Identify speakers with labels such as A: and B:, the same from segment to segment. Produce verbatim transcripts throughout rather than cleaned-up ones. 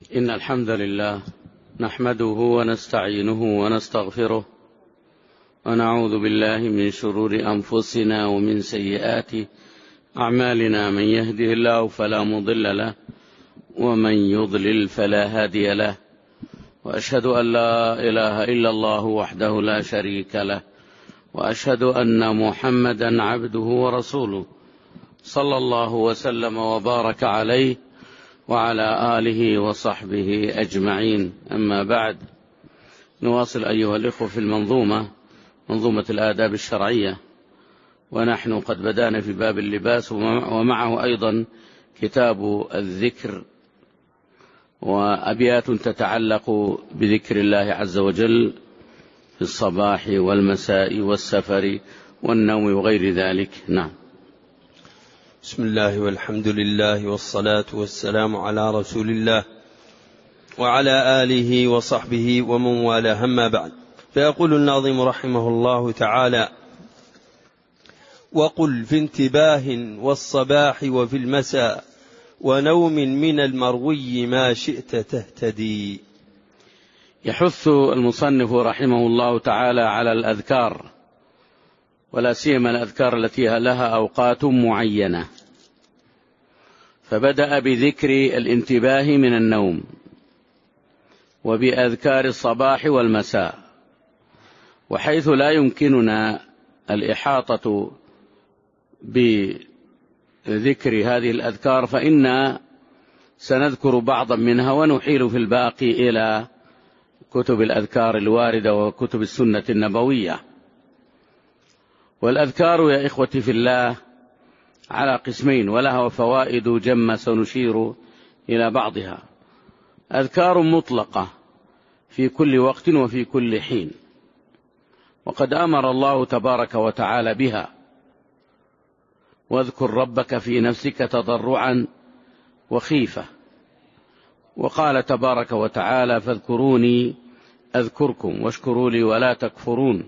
A: إن الحمد لله نحمده ونستعينه ونستغفره ونعوذ بالله من شرور أنفسنا ومن سيئات أعمالنا. من يهده الله فلا مضل له ومن يضلل فلا هادي له، وأشهد أن لا إله إلا الله وحده لا شريك له، وأشهد أن محمدا عبده ورسوله صلى الله وسلم وبارك عليه وعلى آله وصحبه أجمعين. أما بعد، نواصل أيها الإخوة في المنظومة منظومة الآداب الشرعية، ونحن قد بدأنا في باب اللباس ومعه أيضا كتاب الذكر وأبيات تتعلق بذكر الله عز وجل في الصباح والمساء والسفر والنوم وغير ذلك. نعم.
B: بسم الله والحمد لله والصلاة والسلام على رسول الله وعلى آله وصحبه ومن والاه، أما بعد. فيقول الناظم رحمه الله تعالى: وقل في انتباه والصباح وفي المساء ونوم من المروي ما شئت تهتدي.
A: يحث المصنف رحمه الله تعالى على الأذكار، ولا سيما الأذكار التي لها أوقات معينة، فبدأ بذكر الانتباه من النوم وبأذكار الصباح والمساء. وحيث لا يمكننا الإحاطة بذكر هذه الأذكار فإنا سنذكر بعضا منها ونحيل في الباقي إلى كتب الأذكار الواردة وكتب السنة النبوية. والأذكار يا إخوتي في الله على قسمين، ولها فوائد جمة سنشير إلى بعضها. أذكار مطلقة في كل وقت وفي كل حين، وقد أمر الله تبارك وتعالى بها: واذكر ربك في نفسك تضرعا وخيفة. وقال تبارك وتعالى: فاذكروني أذكركم واشكروا لي ولا تكفرون.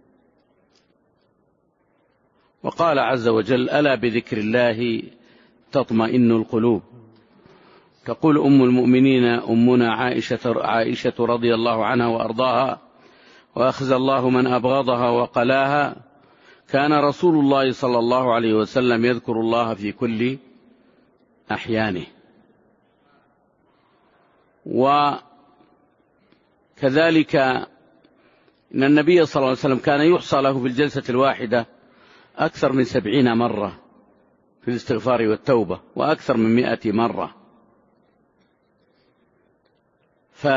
A: وقال عز وجل: ألا بذكر الله تطمئن القلوب. تقول أم المؤمنين أمنا عائشة, عائشة رضي الله عنها وأرضاها: وأخزى الله من أبغضها وقلاها، كان رسول الله صلى الله عليه وسلم يذكر الله في كل أحيانه. وكذلك إن النبي صلى الله عليه وسلم كان يحصى له في الجلسة الواحدة أكثر من سبعين مرة في الاستغفار والتوبة، وأكثر من مئة مرة. ف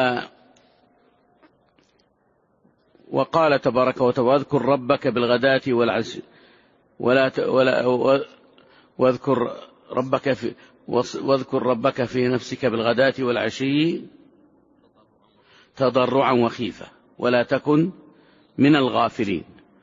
A: وقال تبارك وتعالى: واذكر ربك بالغداة والعشي ولا ت... ولا واذكر ربك في واذكر ربك في نفسك بالغداة والعشي تضرعا وخيفة ولا تكن من الغافلين.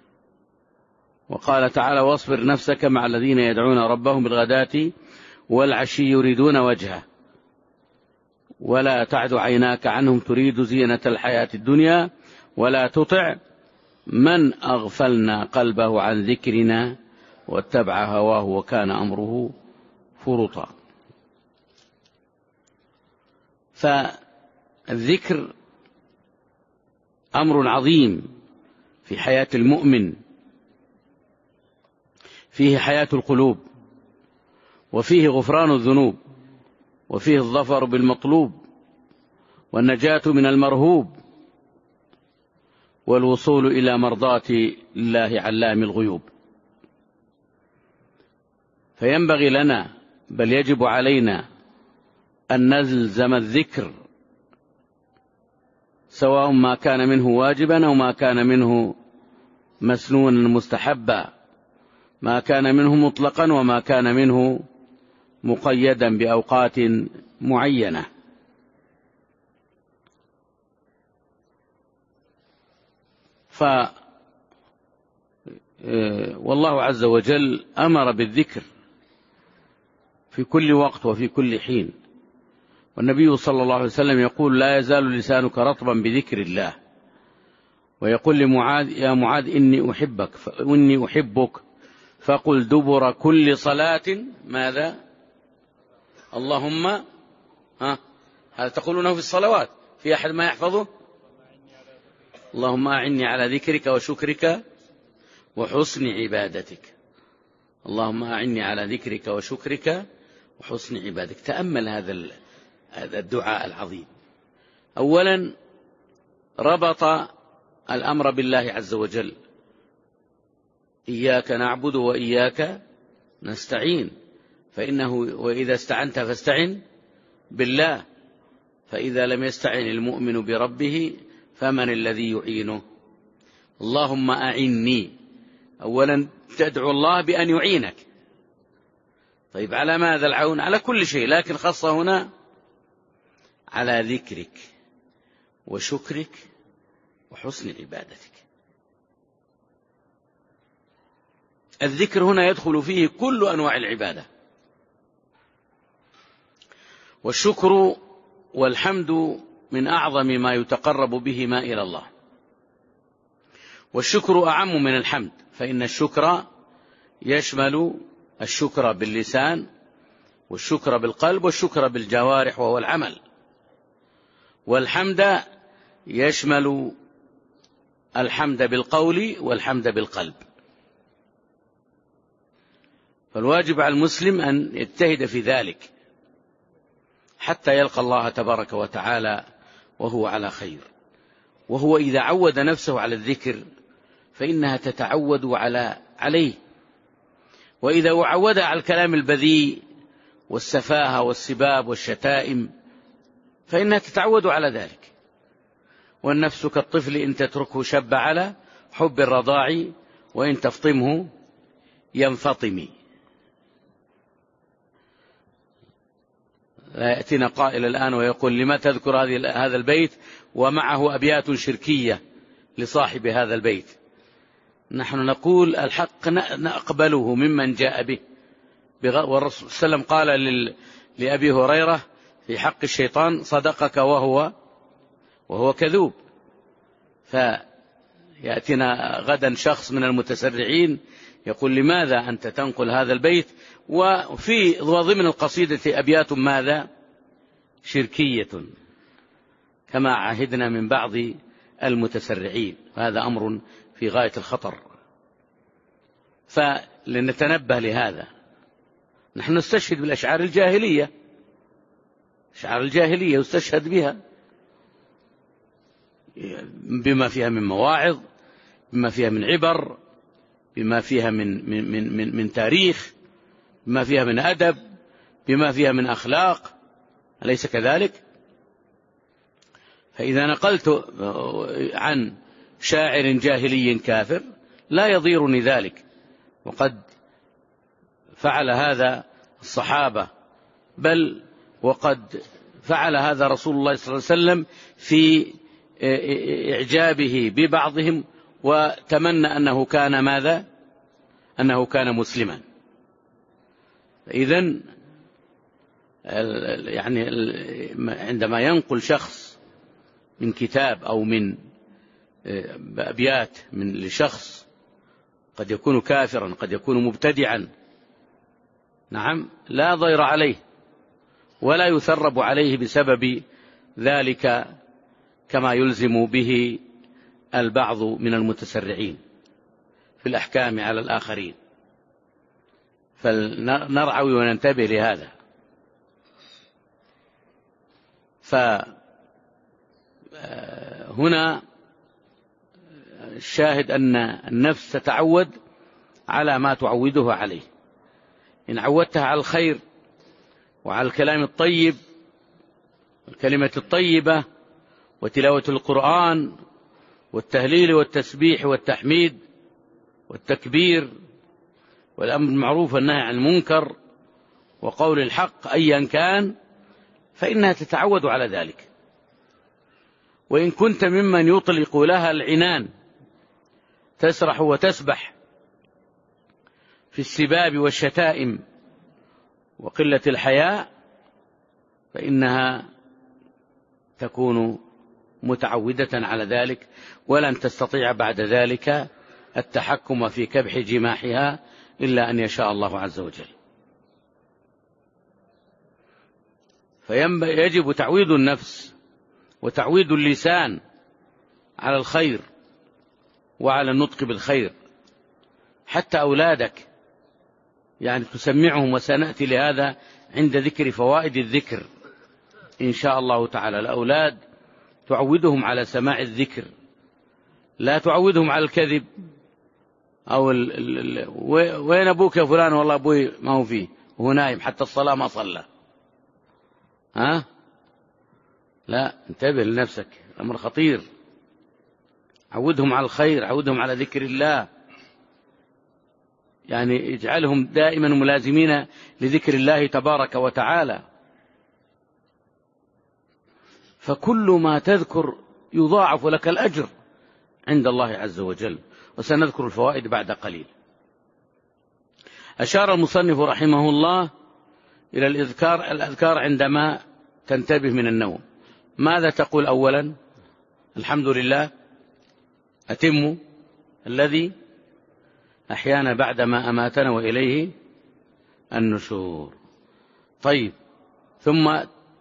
A: وقال تعالى: واصبر نفسك مع الذين يدعون ربهم بالغداة والعشي يريدون وجهه ولا تعد عيناك عنهم تريد زينة الحياة الدنيا ولا تطع من أغفلنا قلبه عن ذكرنا واتبع هواه وكان أمره فرطا. فالذكر أمر عظيم في حياة المؤمن، فيه حياة القلوب، وفيه غفران الذنوب، وفيه الظفر بالمطلوب، والنجاة من المرهوب، والوصول إلى مرضاة الله علام الغيوب. فينبغي لنا، بل يجب علينا، أن نلزم الذكر، سواء ما كان منه واجبا أو ما كان منه مسنونا مستحبا، ما كان منه مطلقا وما كان منه مقيدا بأوقات معينة. ف والله عز وجل أمر بالذكر في كل وقت وفي كل حين. والنبي صلى الله عليه وسلم يقول: لا يزال لسانك رطبا بذكر الله. ويقول لمعاذ: يا معاذ إني أحبك وإني أحبك فقل دبر كل صلاة ماذا؟ اللهم ها هذا تقولونه في الصلوات، في أحد ما يحفظه؟ اللهم أعني على ذكرك وشكرك وحسن عبادتك. اللهم أعني على ذكرك وشكرك وحسن عبادتك. تأمل هذا هذا الدعاء العظيم. أولا ربط الأمر بالله عز وجل، إياك نعبد وإياك نستعين، فإنه وإذا استعنت فاستعن بالله، فإذا لم يستعن المؤمن بربه فمن الذي يعينه؟ اللهم أعني. أولا تدعو الله بأن يعينك. طيب على ماذا العون؟ على كل شيء، لكن خاصة هنا على ذكرك وشكرك وحسن عبادتك. الذكر هنا يدخل فيه كل أنواع العبادة، والشكر والحمد من أعظم ما يتقرب بهما إلى الله، والشكر أعم من الحمد، فإن الشكر يشمل الشكر باللسان والشكر بالقلب والشكر بالجوارح وهو العمل، والحمد يشمل الحمد بالقول والحمد بالقلب. فالواجب على المسلم أن يجتهد في ذلك حتى يلقى الله تبارك وتعالى وهو على خير. وهو إذا عود نفسه على الذكر فإنها تتعود على عليه، وإذا عودها على الكلام البذيء والسفاهة والسباب والشتائم فإنها تتعود على ذلك. والنفس كالطفل إن تتركه شب على حب الرضاع وإن تفطمه ينفطم. لا يأتينا قائل الآن ويقول لما تذكر هذا البيت ومعه أبيات شركية لصاحب هذا البيت؟ نحن نقول الحق نقبله ممن جاء به. والرسول صلى الله عليه وسلم قال لأبي هريرة في حق الشيطان صدقك وهو وهو كذوب. فيأتينا غدا شخص من المتسرعين يقول لماذا أنت تنقل هذا البيت وفي ضمن القصيدة أبيات ماذا شركية كما عهدنا من بعض المتسرعين. هذا أمر في غاية الخطر، فلنتنبه لهذا. نحن نستشهد بالأشعار الجاهلية، أشعار الجاهلية يستشهد بها بما فيها من مواعظ، بما فيها من عبر، بما فيها من, من, من, من, من تاريخ، بما فيها من أدب، بما فيها من أخلاق، أليس كذلك؟ فإذا نقلت عن شاعر جاهلي كافر لا يضيرني ذلك، وقد فعل هذا الصحابة، بل وقد فعل هذا رسول الله صلى الله عليه وسلم في إعجابه ببعضهم وتمنى أنه كان ماذا؟ أنه كان مسلما. إذن يعني عندما ينقل شخص من كتاب أو من أبيات من لشخص قد يكون كافرا قد يكون مبتدعا، نعم لا ضير عليه ولا يثرب عليه بسبب ذلك كما يلزم به البعض من المتسرعين في الأحكام على الآخرين. فلنرعوي وننتبه لهذا. فهنا الشاهد أن النفس تتعود على ما تعوده عليه. إن عودتها على الخير وعلى الكلام الطيب والكلمة الطيبة وتلاوة القرآن والتهليل والتسبيح والتحميد والتكبير والأمر بالمعروف والنهي عن المنكر وقول الحق أيا كان، فإنها تتعود على ذلك. وإن كنت ممن يطلق لها العنان تسرح وتسبح في السباب والشتائم وقلة الحياء فإنها تكون متعودة على ذلك، ولن تستطيع بعد ذلك التحكم في كبح جماحها إلا أن يشاء الله عز وجل. فيجب تعويد النفس وتعويد اللسان على الخير وعلى النطق بالخير، حتى أولادك يعني تسمعهم، وسنأتي لهذا عند ذكر فوائد الذكر إن شاء الله تعالى. الأولاد تعودهم على سماع الذكر، لا تعودهم على الكذب أو ال ال ال وين أبوك يا فلان؟ والله أبوي ما هو فيه وهو نايم حتى الصلاة ما صلى. ها لا، انتبه لنفسك، أمر خطير. عودهم على الخير، عودهم على ذكر الله، يعني اجعلهم دائما ملازمين لذكر الله تبارك وتعالى. فكل ما تذكر يضاعف لك الأجر عند الله عز وجل، وسنذكر الفوائد بعد قليل. أشار المصنف رحمه الله إلى الأذكار الأذكار عندما تنتبه من النوم. ماذا تقول أولا؟ الحمد لله، أتم الذي أحيانا بعدما أماتنا وإليه النشور. طيب، ثم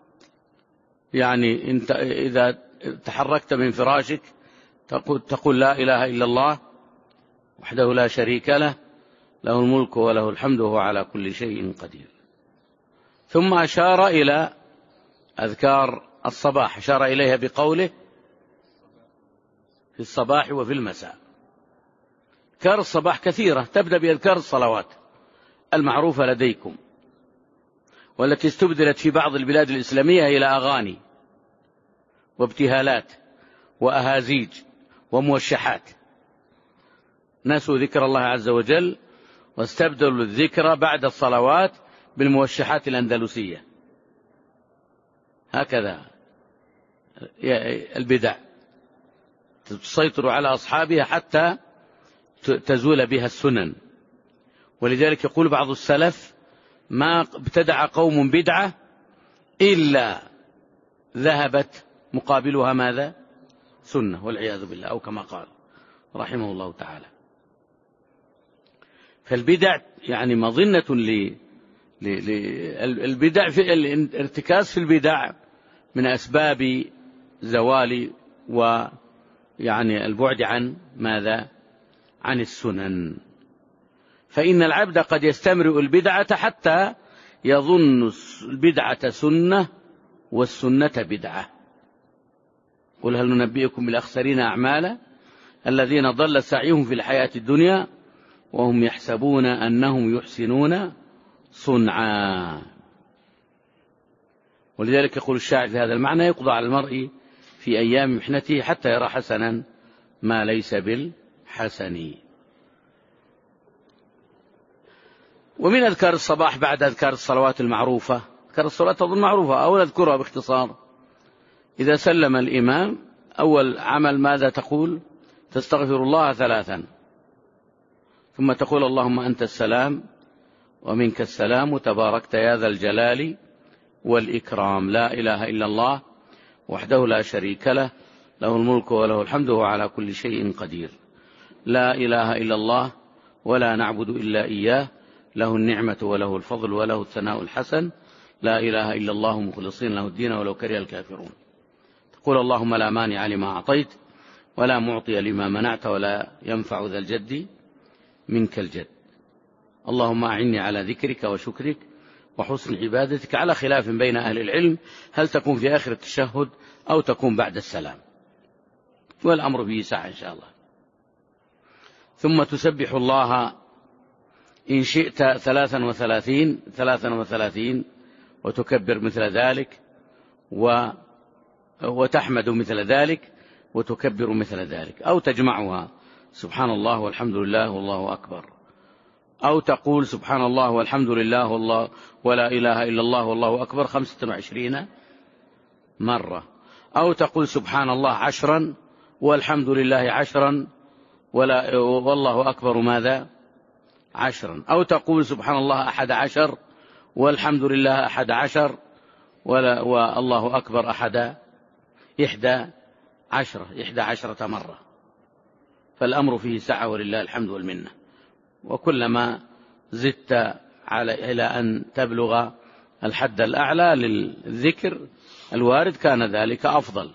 A: يعني انت إذا تحركت من فراشك تقول, تقول لا إله إلا الله وحده لا شريك له، له الملك وله الحمد وهو على كل شيء قدير. ثم أشار إلى أذكار الصباح، أشار إليها بقوله في الصباح وفي المساء. أذكار الصباح كثيرة، تبدأ بأذكار الصلوات المعروفة لديكم، والتي استبدلت في بعض البلاد الإسلامية إلى أغاني وابتهالات وأهازيج وموشحات. نسوا ذكر الله عز وجل واستبدلوا الذكر بعد الصلوات بالموشحات الأندلسية. هكذا البدع تسيطر على أصحابها حتى تزول بها السنن. ولذلك يقول بعض السلف: ما ابتدع قوم بدعة إلا ذهبت مقابلها ماذا؟ سنة، والعياذ بالله، أو كما قال رحمه الله تعالى. فالبدع يعني مظنة ل البدع، في الارتكاز في البدع من أسباب زوال ويعني البعد عن ماذا؟ عن السنن. فإن العبد قد يستمرئ البدعة حتى يظن البدعة سنة والسنة بدعة. قل هل ننبئكم بالأخسرين أعمالا الذين ضل سعيهم في الحياة الدنيا وهم يحسبون أنهم يحسنون صنعا. ولذلك يقول الشاعر في هذا المعنى: يقضى على المرء في أيام محنته حتى يرى حسنا ما ليس بالحسن. ومن أذكار الصباح بعد أذكار الصلوات المعروفة، أذكار الصلوات تظن معروفة أو نذكرها باختصار. إذا سلم الإمام أول عمل ماذا تقول؟ تستغفر الله ثلاثا، ثم تقول: اللهم أنت السلام ومنك السلام تباركت يا ذا الجلال والإكرام، لا إله إلا الله وحده لا شريك له، له الملك وله الحمد وهو على كل شيء قدير، لا إله إلا الله ولا نعبد إلا إياه، له النعمة وله الفضل وله الثناء الحسن، لا إله إلا الله مخلصين له الدين ولو كره الكافرون. تقول: اللهم لا مانع لما أعطيت ولا معطي لما منعت ولا ينفع ذا الجد منك الجد، اللهم أعني على ذكرك وشكرك وحسن عبادتك، على خلاف بين أهل العلم هل تكون في آخر التشهد أو تكون بعد السلام، والأمر به ساعة إن شاء الله. ثم تسبح الله إن شئت ثلاثا وثلاثين ثلاثا وثلاثين وتكبر مثل ذلك و وتحمد مثل ذلك وتكبر مثل ذلك، أو تجمعها سبحان الله والحمد لله والله أكبر، أو تقول سبحان الله والحمد لله والله ولا إله إلا الله والله أكبر خمسة وعشرين مرة، أو تقول سبحان الله عشرا والحمد لله عشرا ولا والله أكبر ماذا؟ عشرا، أو تقول سبحان الله أحد عشر والحمد لله أحد عشر ولا والله أكبر أحد إحدى عشرة إحدى عشرة مرة. فالأمر فيه سعة ولله الحمد والمنة. وكلما زدت على إلى أن تبلغ الحد الأعلى للذكر الوارد كان ذلك أفضل.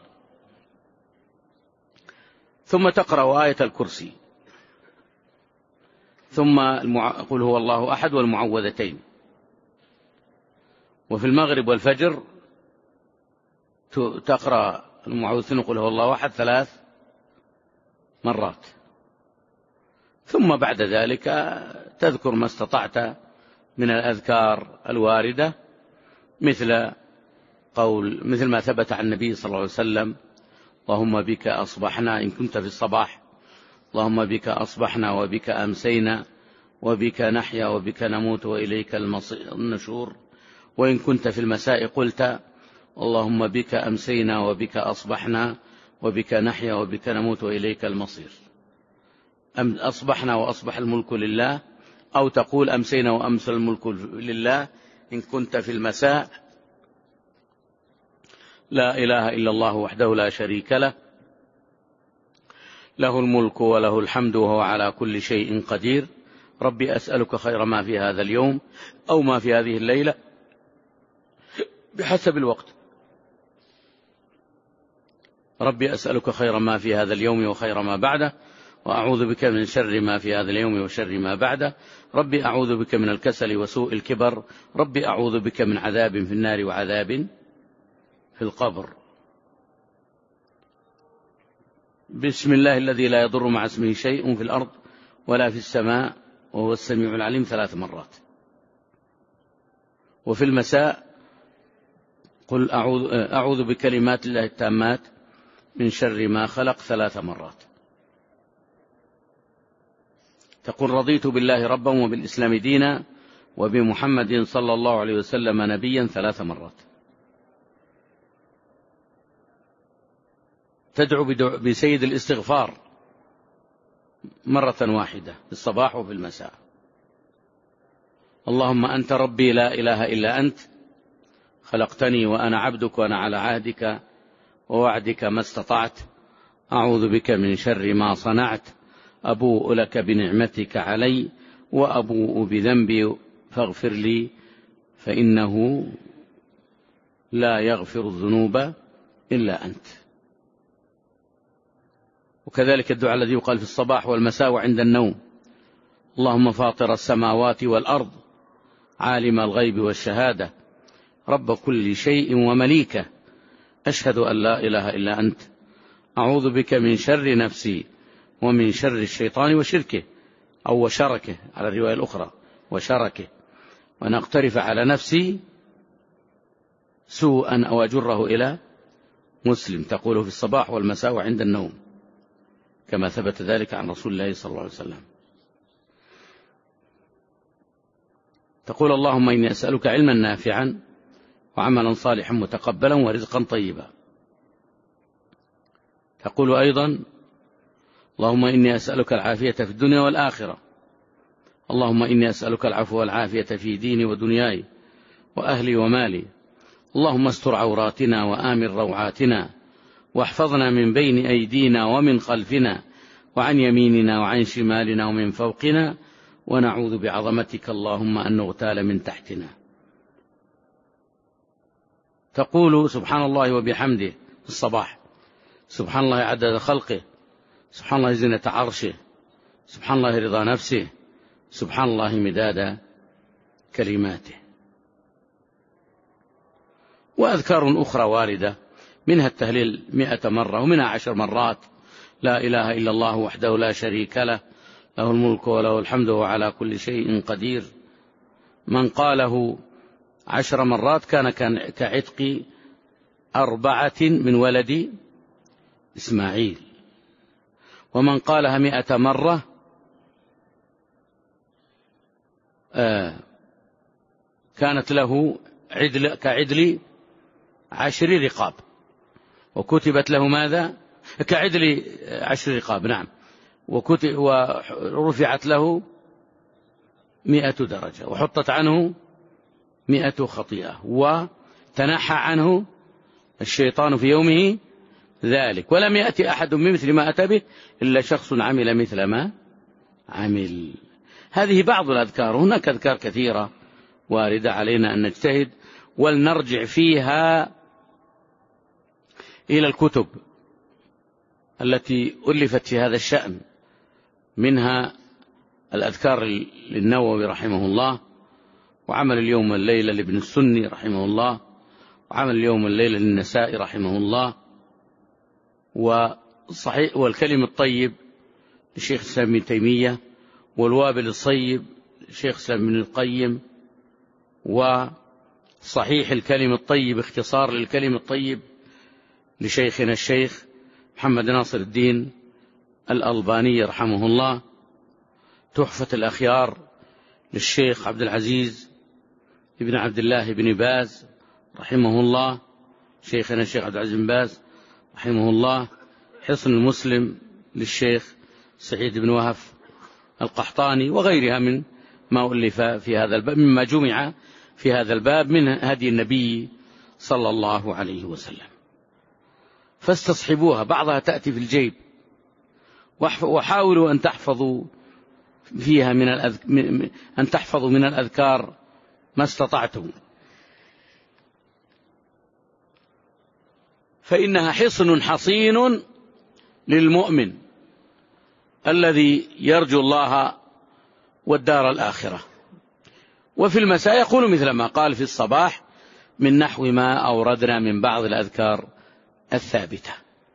A: ثم تقرأ آية الكرسي، ثم قل هو الله أحد والمعوذتين. وفي المغرب والفجر تقرأ المعوذتين قل هو الله أحد ثلاث مرات. ثم بعد ذلك تذكر ما استطعت من الأذكار الواردة، مثل قول مثل ما ثبت عن النبي صلى الله عليه وسلم: اللهم بك أصبحنا، إن كنت في الصباح: اللهم بك أصبحنا وبك أمسينا وبك نحيا وبك نموت وإليك النشور. وإن كنت في المساء قلت: اللهم بك أمسينا وبك أصبحنا وبك نحيا وبك نموت وإليك المصير. أصبحنا وأصبح الملك لله، أو تقول أمسينا وأمسى الملك لله إن كنت في المساء: لا إله إلا الله وحده لا شريك له، له الملك وله الحمد وهو على كل شيء قدير، ربي أسألك خير ما في هذا اليوم أو ما في هذه الليلة بحسب الوقت، ربي أسألك خير ما في هذا اليوم وخير ما بعده، وأعوذ بك من شر ما في هذا اليوم وشر ما بعده، ربي أعوذ بك من الكسل وسوء الكبر، ربي أعوذ بك من عذاب في النار وعذاب في القبر. بسم الله الذي لا يضر مع اسمه شيء في الأرض ولا في السماء وهو السميع العليم ثلاث مرات. وفي المساء قل أعوذ, أعوذ بكلمات الله التامات من شر ما خلق ثلاث مرات. تقول: رضيت بالله ربا وبالإسلام دينا وبمحمد صلى الله عليه وسلم نبيا ثلاث مرات. تدعو بسيد الاستغفار مرة واحدة في الصباح وفي المساء: اللهم أنت ربي لا إله إلا أنت، خلقتني وأنا عبدك وأنا على عهدك ووعدك ما استطعت، أعوذ بك من شر ما صنعت، أبوء لك بنعمتك علي وأبوء بذنبي فاغفر لي فإنه لا يغفر الذنوب إلا أنت. وكذلك الدعاء الذي يقال في الصباح والمساء وعند النوم: اللهم فاطر السماوات والأرض، عالم الغيب والشهادة، رب كل شيء ومليكه، أشهد أن لا إله إلا أنت، أعوذ بك من شر نفسي ومن شر الشيطان وشركه أو وشركه على الرواية الأخرى وشركه، وأن أقترف على نفسي سوءا أو أجره إلى مسلم. تقوله في الصباح والمساء وعند النوم، كما ثبت ذلك عن رسول الله صلى الله عليه وسلم. تقول: اللهم إني أسألك علما نافعا وعملا صالحا متقبلا ورزقا طيبا. تقول أيضا: اللهم إني أسألك العافية في الدنيا والآخرة، اللهم إني أسألك العفو والعافية في ديني ودنياي وأهلي ومالي، اللهم استر عوراتنا وآمن روعاتنا، واحفظنا من بين أيدينا ومن خلفنا وعن يميننا وعن شمالنا ومن فوقنا، ونعوذ بعظمتك اللهم أن نغتال من تحتنا. تقول: سبحان الله وبحمده في الصباح، سبحان الله عدد خلقه، سبحان الله زينة عرشه، سبحان الله رضا نفسه، سبحان الله مداد كلماته. وأذكار أخرى واردة، منها التهليل مئة مرة ومنها عشر مرات: لا إله إلا الله وحده لا شريك له، له الملك وله الحمد وهو على كل شيء قدير. من قاله عشر مرات كان كعتق أربعة من ولد إسماعيل، ومن قالها مئة مرة آه كانت له عدل كعدل عشر رقاب، وكتبت له ماذا؟ كعدل عشر رقاب، نعم، وكتب ورفعت له مئة درجة، وحطت عنه مئة خطيئة، وتنحى عنه الشيطان في يومه ذلك، ولم يأتي أحد بمثل ما أتى به إلا شخص عمل مثل ما عمل. هذه بعض الأذكار، هناك أذكار كثيرة واردة، علينا أن نجتهد ولنرجع فيها إلى الكتب التي ألفت في هذا الشأن، منها الأذكار للنووي رحمه الله، وعمل اليوم الليلة لابن السني رحمه الله، وعمل اليوم الليلة للنسائي رحمه الله، وصحيح والكلم الطيب لشيخ الإسلام ابن تيمية، والوابل الصيب لشيخ الإسلام ابن القيم، وصحيح الكلم الطيب اختصار للكلم الطيب لشيخنا الشيخ محمد ناصر الدين الألباني رحمه الله، تحفة الأخيار للشيخ عبد العزيز ابن عبد الله بن باز رحمه الله، شيخنا الشيخ عبد العزيز بن باز رحمه الله، حصن المسلم للشيخ سعيد بن وهف القحطاني، وغيرها من ما ألف في هذا الباب، مما جمع في هذا الباب من هدي النبي صلى الله عليه وسلم. فاستصحبوها، بعضها تأتي في الجيب، وحاولوا أن تحفظوا فيها من الأذك... أن تحفظوا من الأذكار ما استطعتم، فإنها حصن حصين للمؤمن الذي يرجو الله والدار الآخرة. وفي المساء يقول مثل ما قال في الصباح من نحو ما أوردنا من بعض الأذكار الثابتة،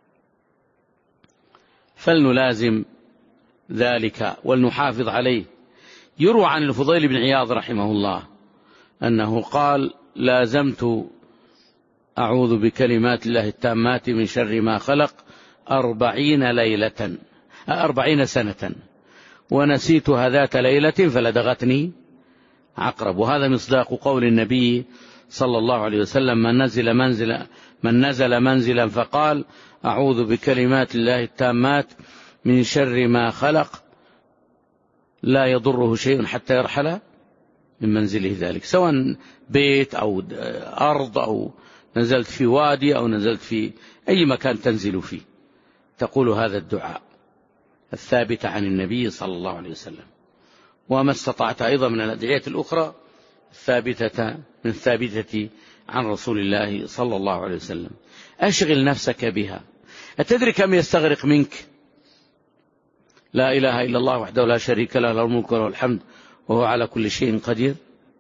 A: فلنلازم ذلك ولنحافظ عليه. يروى عن الفضيل بن عياض رحمه الله أنه قال: لازمت أعوذ بكلمات الله التامات من شر ما خلق أربعين ليلة أربعين سنة، ونسيتها ذات ليلة فلدغتني عقرب. وهذا مصداق قول النبي صلى الله عليه وسلم: من نزل منزلا من نزل منزلا فقال أعوذ بكلمات الله التامات من شر ما خلق لا يضره شيء حتى يرحل من منزله ذلك، سواء بيت أو أرض أو نزلت في وادي أو نزلت في أي مكان تنزل فيه، تقول هذا الدعاء الثابت عن النبي صلى الله عليه وسلم. وما استطعت أيضا من الأدعية الأخرى الثابتة من الثابتة عن رسول الله صلى الله عليه وسلم. أشغل نفسك بها. أتدري كم يستغرق منك لا إله إلا الله وحده لا شريك له، له الملك وله الحمد وهو على كل شيء قدير؟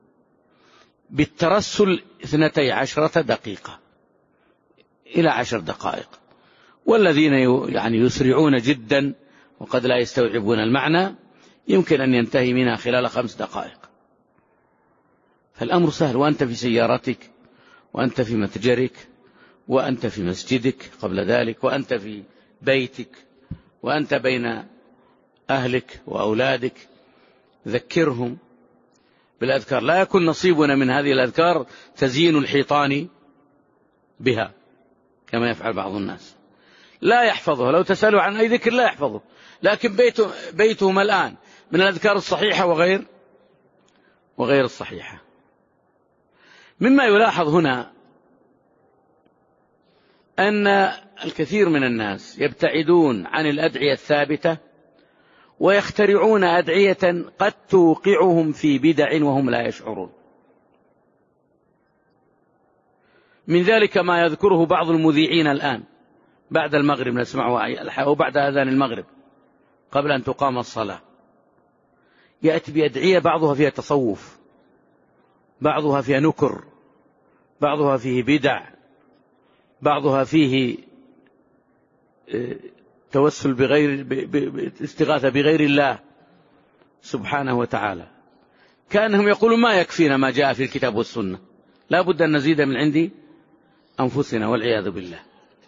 A: بالترسل اثنتي عشرة دقيقة إلى عشر دقائق، والذين يعني يسرعون جدا وقد لا يستوعبون المعنى يمكن أن ينتهي منها خلال خمس دقائق. فالأمر سهل، وأنت في سيارتك، وأنت في متجرك، وأنت في مسجدك قبل ذلك، وأنت في بيتك، وأنت بين أهلك وأولادك، ذكرهم بالأذكار. لا يكون نصيبنا من هذه الأذكار تزيين الحيطان بها كما يفعل بعض الناس، لا يحفظه. لو تسألوا عن أي ذكر لا يحفظه، لكن بيته بيتهم الآن من الأذكار الصحيحة وغير وغير الصحيحة. مما يلاحظ هنا أن الكثير من الناس يبتعدون عن الأدعية الثابتة ويخترعون أدعية قد توقعهم في بدع وهم لا يشعرون. من ذلك ما يذكره بعض المذيعين الآن بعد المغرب، نسمعه أو بعد أذان المغرب قبل أن تقام الصلاة، يأتي بأدعية بعضها فيها تصوف، بعضها فيها نكر، بعضها فيه بدع، بعضها فيه توسل بغير استغاثة بغير الله سبحانه وتعالى، كأنهم يقولون ما يكفينا ما جاء في الكتاب والسنة، لا بد أن نزيد من عند أنفسنا والعياذ بالله.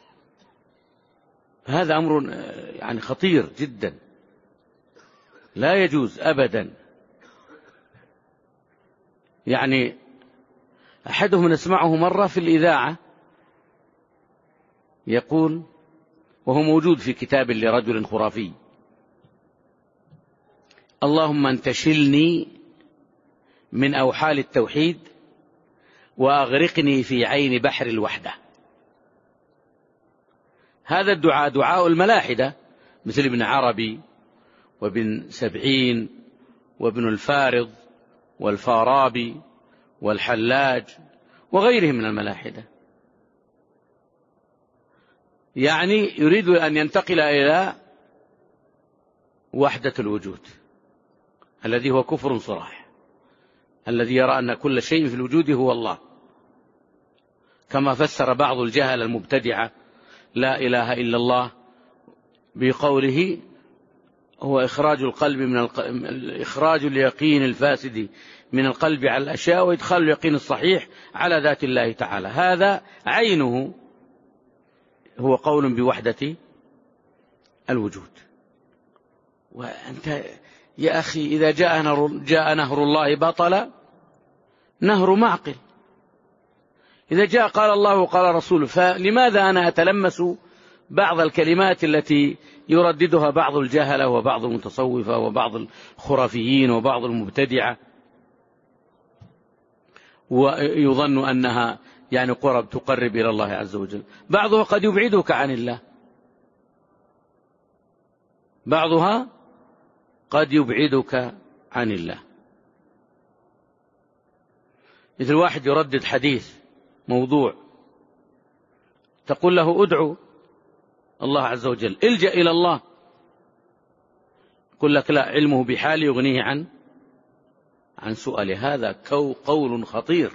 A: هذا أمر يعني خطير جدا، لا يجوز أبدا. يعني أحدهم نسمعه مرة في الإذاعة يقول، وهو موجود في كتاب لرجل خرافي: اللهم انتشلني من أوحال التوحيد وأغرقني في عين بحر الوحدة. هذا الدعاء دعاء الملاحدة مثل ابن عربي وابن سبعين وابن الفارض والفارابي والحلاج وغيرهم من الملاحدة. يعني يريد أن ينتقل إلى وحدة الوجود الذي هو كفر صراح، الذي يرى أن كل شيء في الوجود هو الله، كما فسر بعض الجهل المبتدعة لا إله إلا الله بقوله هو إخراج القلب من الق... إخراج اليقين الفاسد من القلب على الأشياء وإدخال اليقين الصحيح على ذات الله تعالى. هذا عينه هو قول بوحدة الوجود. وأنت يا أخي إذا جاء نهر, جاء نهر الله بطل نهر معقل. إذا جاء قال الله وقال رسوله، فلماذا أنا أتلمس بعض الكلمات التي يرددها بعض الجهلة وبعض المتصوفة وبعض الخرافيين وبعض المبتدعة، ويظن أنها يعني قرب تقرب إلى الله عز وجل؟ بعضها قد يبعدك عن الله، بعضها قد يبعدك عن الله. مثل واحد يردد حديث موضوع، تقول له ادعو الله عز وجل، الجأ إلى الله، يقول لك لا، علمه بحال يغنيه عن عن سؤال. هذا قول خطير.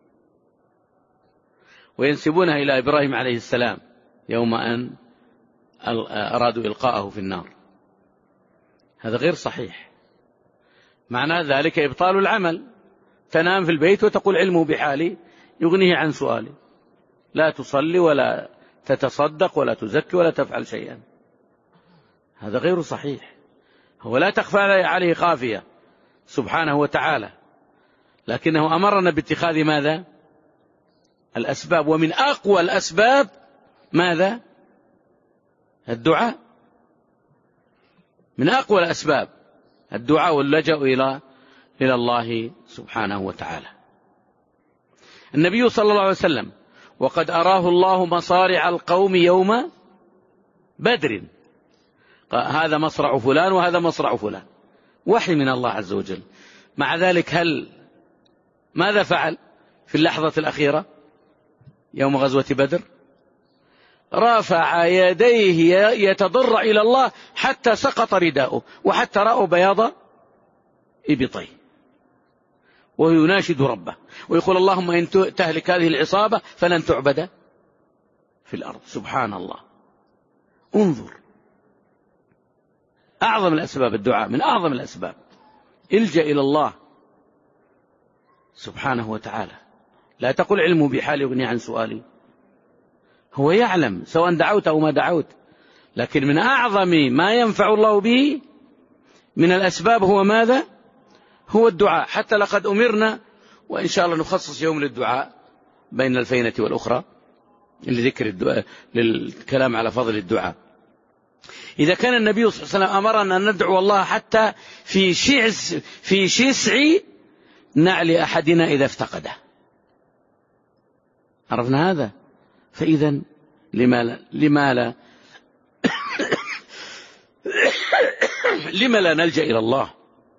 A: وينسبونها إلى إبراهيم عليه السلام يوم أن أرادوا إلقاءه في النار. هذا غير صحيح. معنى ذلك إبطال العمل. تنام في البيت وتقول علمه بحالي يغنيه عن سؤالي، لا تصلي ولا تتصدق ولا تزكي ولا تفعل شيئا. هذا غير صحيح. هو لا تخفى عليه خافية سبحانه وتعالى، لكنه أمرنا باتخاذ ماذا؟ الأسباب. ومن أقوى الأسباب ماذا؟ الدعاء. من أقوى الأسباب الدعاء واللجأ إلى إلى الله سبحانه وتعالى. النبي صلى الله عليه وسلم وقد أراه الله مصارع القوم يوم بدر، هذا مصرع فلان وهذا مصرع فلان، وحي من الله عز وجل. مع ذلك هل ماذا فعل في اللحظة الأخيرة يوم غزوة بدر؟ رافع يديه يتضرع إلى الله حتى سقط رداؤه وحتى رأوا بياض إبطيه، وهو يناشد ربه ويقول اللهم إن تهلك هذه العصابة فلن تعبد في الأرض. سبحان الله. انظر، أعظم الأسباب الدعاء، من أعظم الأسباب. الجأ إلى الله سبحانه وتعالى. لا تقل علمه بحال يغني عن سؤالي، هو يعلم سواء دعوت أو ما دعوت. لكن من أعظم ما ينفع الله به من الأسباب هو ماذا؟ هو الدعاء. حتى لقد أمرنا، وإن شاء الله نخصص يوم للدعاء بين الفينة والأخرى لذكر الدعاء، للكلام على فضل الدعاء. إذا كان النبي صلى الله عليه وسلم أمرنا أن ندعو الله حتى في شعس في شسع نعل أحدنا إذا افتقده، عرفنا هذا. فإذا لما لا لما لا لما لا نلجأ إلى الله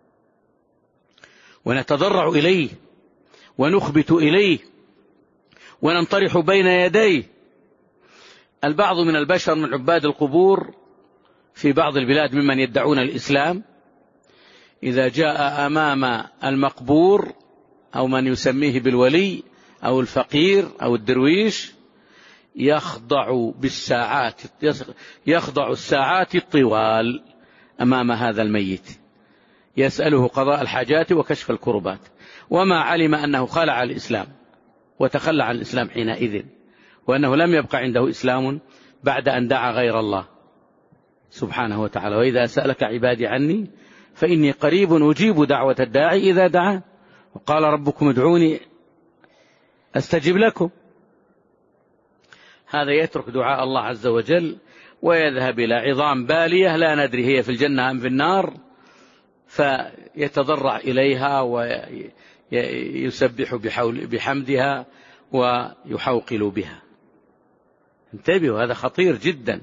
A: ونتضرع إليه ونخبت إليه وننطرح بين يديه؟ البعض من البشر من عباد القبور في بعض البلاد ممن يدعون الإسلام، إذا جاء أمام المقبور أو من يسميه بالولي أو الفقير أو الدرويش يخضع بالساعات يخضع الساعات الطوال أمام هذا الميت، يسأله قضاء الحاجات وكشف الكربات، وما علم أنه خلع الإسلام وتخلى عن الإسلام حينئذ، وأنه لم يبقى عنده إسلام بعد أن دعا غير الله سبحانه وتعالى. وإذا سألك عبادي عني فإني قريب أجيب دعوة الداعي إذا دعا، وقال ربكم ادعوني أستجب لكم. هذا يترك دعاء الله عز وجل ويذهب إلى عظام بالية لا ندري هي في الجنة أم في النار، فيتضرع إليها ويسبح بحمدها ويحوقل بها. انتبهوا، هذا خطير جدا.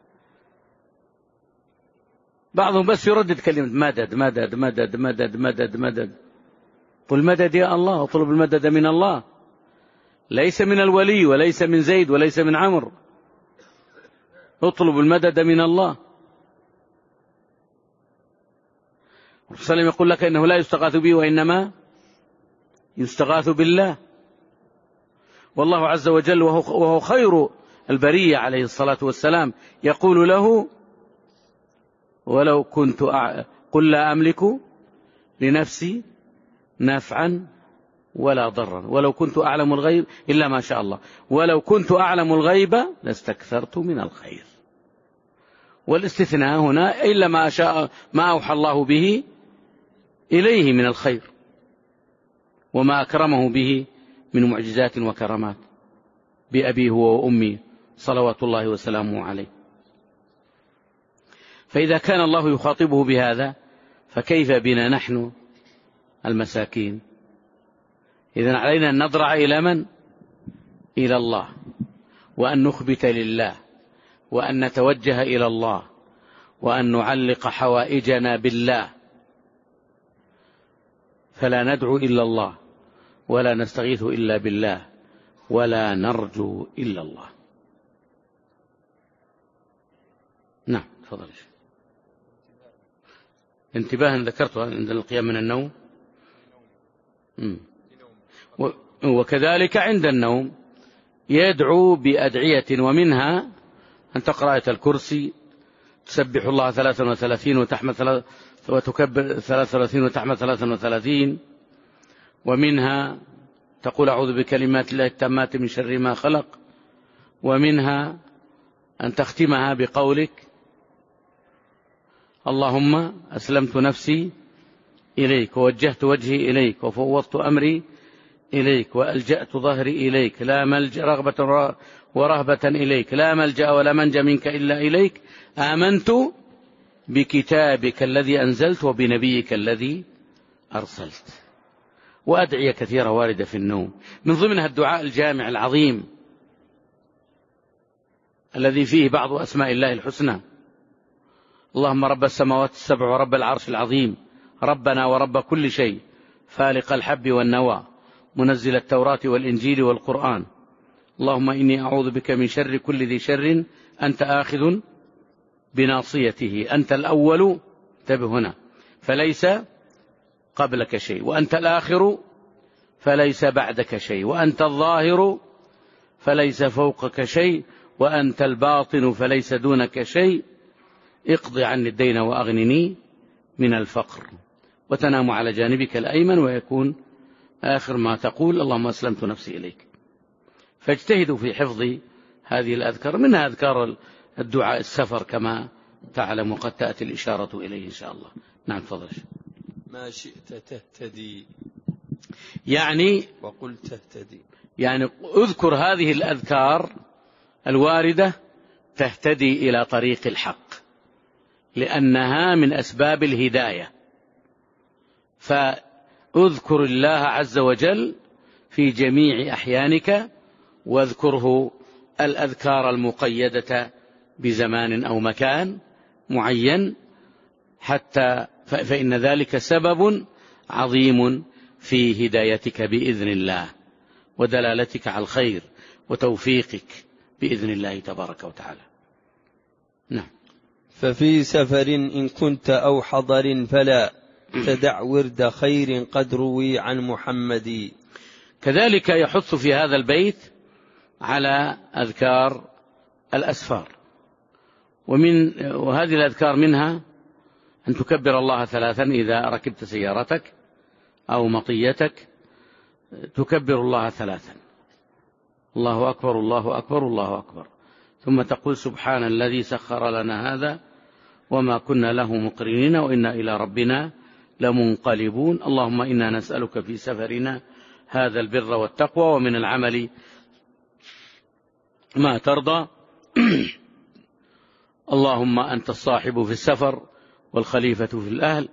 A: بعضهم بس يردد كلمة مدد مدد مدد مدد مدد مدد. قل مدد يا الله، اطلب المدد من الله. ليس من الولي وليس من زيد وليس من عمرو. اطلب المدد من الله. الرسول صلى الله عليه وسلم يقول لك إنه لا يستغاث به وإنما يستغاث بالله. والله عز وجل وهو خير البرية عليه الصلاة والسلام يقول له: ولو كنت أع... قل لا أملك لنفسي نفعا ولا ضرا ولو كنت أعلم الغيب إلا ما شاء الله ولو كنت أعلم الغيب لاستكثرت من الخير. والاستثناء هنا إلا ما شاء ما أوحى الله به إليه من الخير وما أكرمه به من معجزات وكرامات بأبيه هو وأمي صلوات الله وسلامه عليه. فإذا كان الله يخاطبه بهذا فكيف بنا نحن المساكين؟ إذن علينا أن نضرع إلى من؟ إلى الله، وأن نخبت لله، وأن نتوجه إلى الله، وأن نعلق حوائجنا بالله، فلا ندعو إلا الله ولا نستغيث إلا بالله ولا نرجو إلا الله. نعم تفضل. انتباه ذكرته عند القيام من النوم. وكذلك عند النوم يدعو بأدعية، ومنها أن تقرأ آية الكرسي، تسبح الله ثلاثا وثلاثين وتحمد ثلاث وتكبر ثلاثا وثلاثين وتحمد ثلاثا وثلاثين، ومنها تقول أعوذ بكلمات الله التامات من شر ما خلق، ومنها أن تختمها بقولك اللهم أسلمت نفسي إليك ووجهت وجهي إليك وفوضت أمري إليك وألجأت ظهري إليك لا ملجأ رغبة ورهبة إليك لا ملجأ ولا منجى منك إلا إليك آمنت بكتابك الذي أنزلت وبنبيك الذي أرسلت. وأدعية كثيرة واردة في النوم، من ضمنها الدعاء الجامع العظيم الذي فيه بعض أسماء الله الحسنى: اللهم رب السماوات السبع ورب العرش العظيم ربنا ورب كل شيء فالق الحب والنوى منزل التوراة والإنجيل والقرآن اللهم إني أعوذ بك من شر كل ذي شر أنت آخذ بناصيته أنت الأول انتبه هنا فليس قبلك شيء وأنت الآخر فليس بعدك شيء وأنت الظاهر فليس فوقك شيء وأنت الباطن فليس دونك شيء اقض عني الدين وأغنني من الفقر. وتنام على جانبك الأيمن ويكون آخر ما تقول اللهم أسلمت نفسي إليك. فاجتهدوا في حفظ هذه الأذكار، منها أذكار الدعاء السفر كما تعلم وقد تأتي الإشارة إليه إن شاء الله. نعم تفضل.
B: ما شئت تهتدي
A: يعني
B: وقلت تهتدي،
A: يعني اذكر هذه الأذكار الواردة تهتدي إلى طريق الحق لأنها من أسباب الهداية. فاذكر الله عز وجل في جميع أحيانك واذكره الأذكار المقيدة بزمان أو مكان معين حتى فإن ذلك سبب عظيم في هدايتك بإذن الله ودلالتك على الخير وتوفيقك بإذن الله تبارك وتعالى. نعم.
B: ففي سفر إن كنت أو حضر فلا تدع ورد خير قد روي عن محمد.
A: كذلك يحث في هذا البيت على أذكار الأسفار، ومن وهذه الأذكار منها أن تكبر الله ثلاثا إذا ركبت سيارتك أو مطيتك، تكبر الله ثلاثا الله أكبر الله أكبر الله أكبر، ثم تقول سبحان الذي سخر لنا هذا وما كنا له مقرنين وإنا إلى ربنا لمنقلبون. اللهم إنا نسألك في سفرنا هذا البر والتقوى ومن العمل ما ترضى. اللهم أنت الصاحب في السفر والخليفة في الأهل،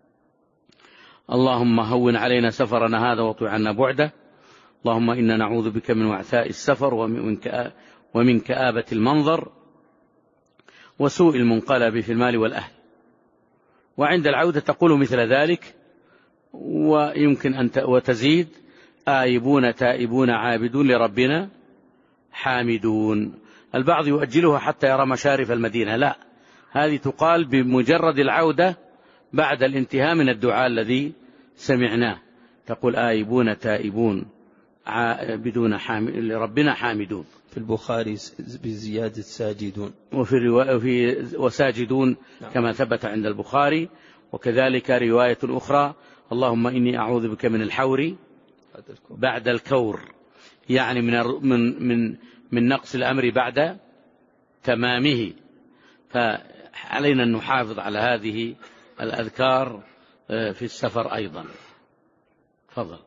A: اللهم هون علينا سفرنا هذا واطوي عنا بعده. اللهم إنا نعوذ بك من وعثاء السفر ومن كآبة المنظر وسوء المنقلب في المال والأهل. وعند العودة تقول مثل ذلك، ويمكن أن وتزيد آيبون تائبون عابدون لربنا حامدون. البعض يؤجلها حتى يرى مشارف المدينة، لا، هذه تقال بمجرد العودة بعد الانتهاء من الدعاء الذي سمعناه، تقول آيبون تائبون عابدون حامد لربنا حامدون.
B: في البخاري بزيادة ساجدون،
A: وفي وفي وساجدون كما ثبت عند البخاري. وكذلك رواية أخرى اللهم إني أعوذ بك من الحور بعد الكور، يعني من من من من نقص الأمر بعد تمامه. فعلينا أن نحافظ على هذه الأذكار في السفر أيضا. فضل.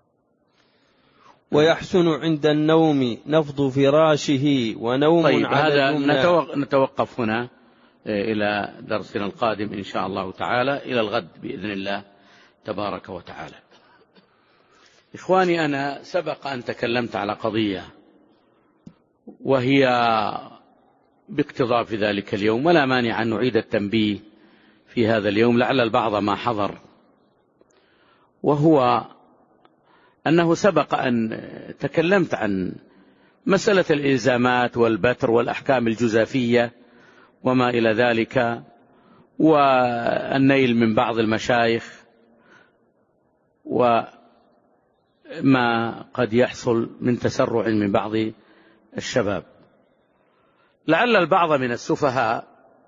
B: ويحسن عند النوم نفض فراشه ونوم
A: طيب،
B: على
A: هذا
B: اليمنى.
A: نتوقف هنا إلى درسنا القادم إن شاء الله تعالى، إلى الغد بإذن الله تبارك وتعالى. إخواني، أنا سبق أن تكلمت على قضية وهي باقتضاء في ذلك اليوم، ولا مانع أن نعيد التنبيه في هذا اليوم لعل البعض ما حضر، وهو أنه سبق أن تكلمت عن مسألة الإلزامات والبتر والأحكام الجزافية وما إلى ذلك، والنيل من بعض المشايخ، وما قد يحصل من تسرع من بعض الشباب. لعل البعض من السفهاء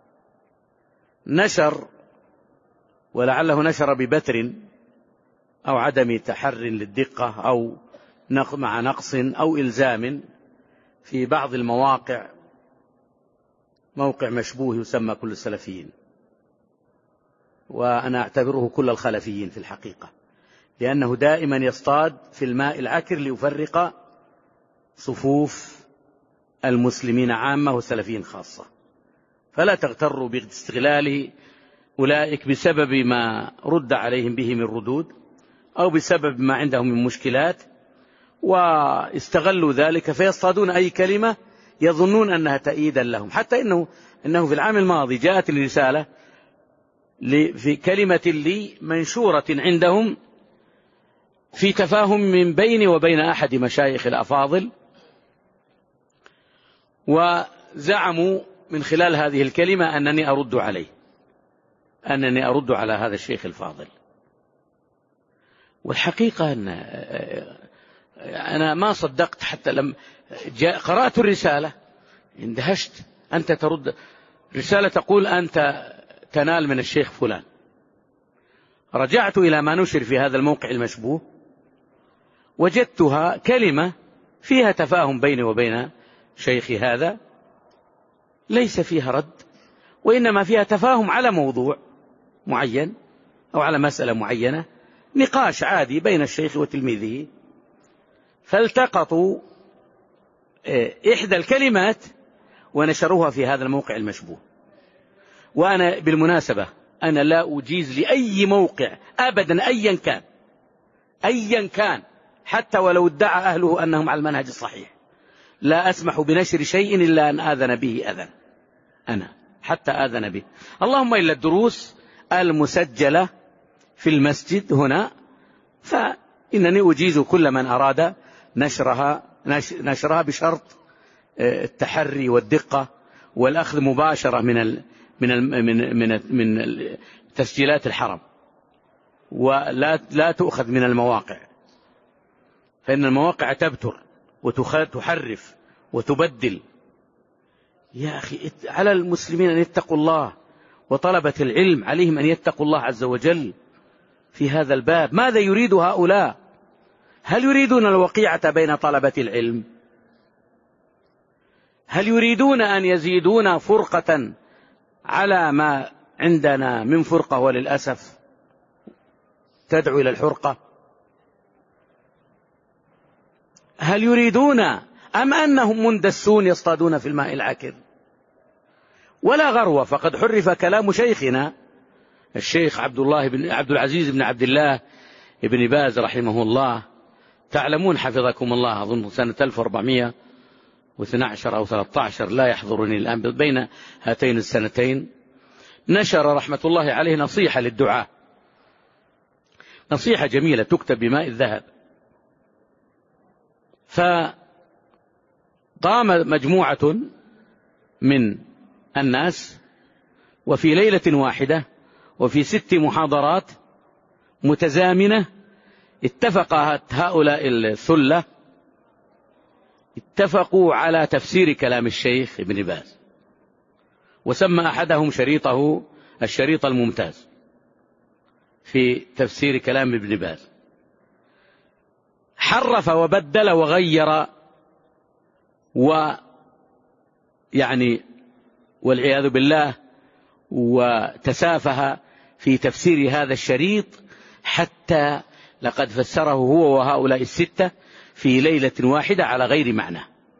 A: نشر، ولعله نشر ببتر أو عدم تحر للدقة أو مع نقص أو إلزام في بعض المواقع، موقع مشبوه يسمى كل السلفيين، وأنا أعتبره كل الخلفيين في الحقيقة، لأنه دائما يصطاد في الماء العكر ليفرق صفوف المسلمين عامة والسلفيين خاصة. فلا تغتروا باستغلاله أولئك بسبب ما رد عليهم به من ردود أو بسبب ما عندهم من مشكلات، واستغلوا ذلك فيصطادون أي كلمة يظنون أنها تأييدا لهم. حتى إنه, إنه في العام الماضي جاءت الرسالة في كلمة لي منشورة عندهم في تفاهم من بيني وبين أحد مشايخ الأفاضل، وزعموا من خلال هذه الكلمة أنني أرد عليه، أنني أرد على هذا الشيخ الفاضل. والحقيقة أن أنا ما صدقت حتى لم جاء قرأت الرسالة اندهشت. أنت ترد رسالة تقول أنت تنال من الشيخ فلان. رجعت إلى ما نشر في هذا الموقع المشبوه، وجدتها كلمة فيها تفاهم بيني وبين شيخي هذا، ليس فيها رد، وإنما فيها تفاهم على موضوع معين أو على مسألة معينة، نقاش عادي بين الشيخ وتلميذه. فالتقطوا إحدى الكلمات ونشروها في هذا الموقع المشبوه. وأنا بالمناسبة أنا لا أجيز لأي موقع أبدا أيا كان أيا كان حتى ولو ادعى أهله أنهم على المنهج الصحيح، لا أسمح بنشر شيء إلا أن آذن به أذن، أنا حتى آذن به، اللهم إلا الدروس المسجلة في المسجد هنا، فإنني أجيز كل من أراد نشرها نشرها بشرط التحري والدقة والأخذ مباشرة من ال من ال من من من تسجيلات الحرم، ولا لا تؤخذ من المواقع، فإن المواقع تبتر وتحرف وتبدل. يا أخي على المسلمين أن يتقوا الله، وطلبة العلم عليهم أن يتقوا الله عز وجل في هذا الباب. ماذا يريد هؤلاء؟ هل يريدون الوقيعة بين طلبة العلم؟ هل يريدون أن يزيدون فرقة على ما عندنا من فرقة وللأسف تدعو إلى الحرقة؟ هل يريدون أم أنهم مندسون يصطادون في الماء العكر؟ ولا غروة، فقد حرف كلام شيخنا الشيخ عبد الله بن عبد العزيز بن عبد الله بن باز رحمه الله، تعلمون حفظكم الله، أظن سنة ألف وأربعمائة واثني عشر أو ثلاثة عشر، لا يحضرني الآن، بين هاتين السنتين نشر رحمة الله عليه نصيحة للدعاء، نصيحة جميلة تكتب بماء الذهب، فقام مجموعة من الناس وفي ليلة واحدة وفي ست محاضرات متزامنة اتفق هؤلاء الثلة اتفقوا على تفسير كلام الشيخ ابن باز، وسمى أحدهم شريطه الشريط الممتاز في تفسير كلام ابن باز. حرف وبدل وغير ويعني والعياذ بالله وتسافه في تفسير هذا الشريط، حتى لقد فسره هو وهؤلاء الستة في ليلة واحدة على غير معنى.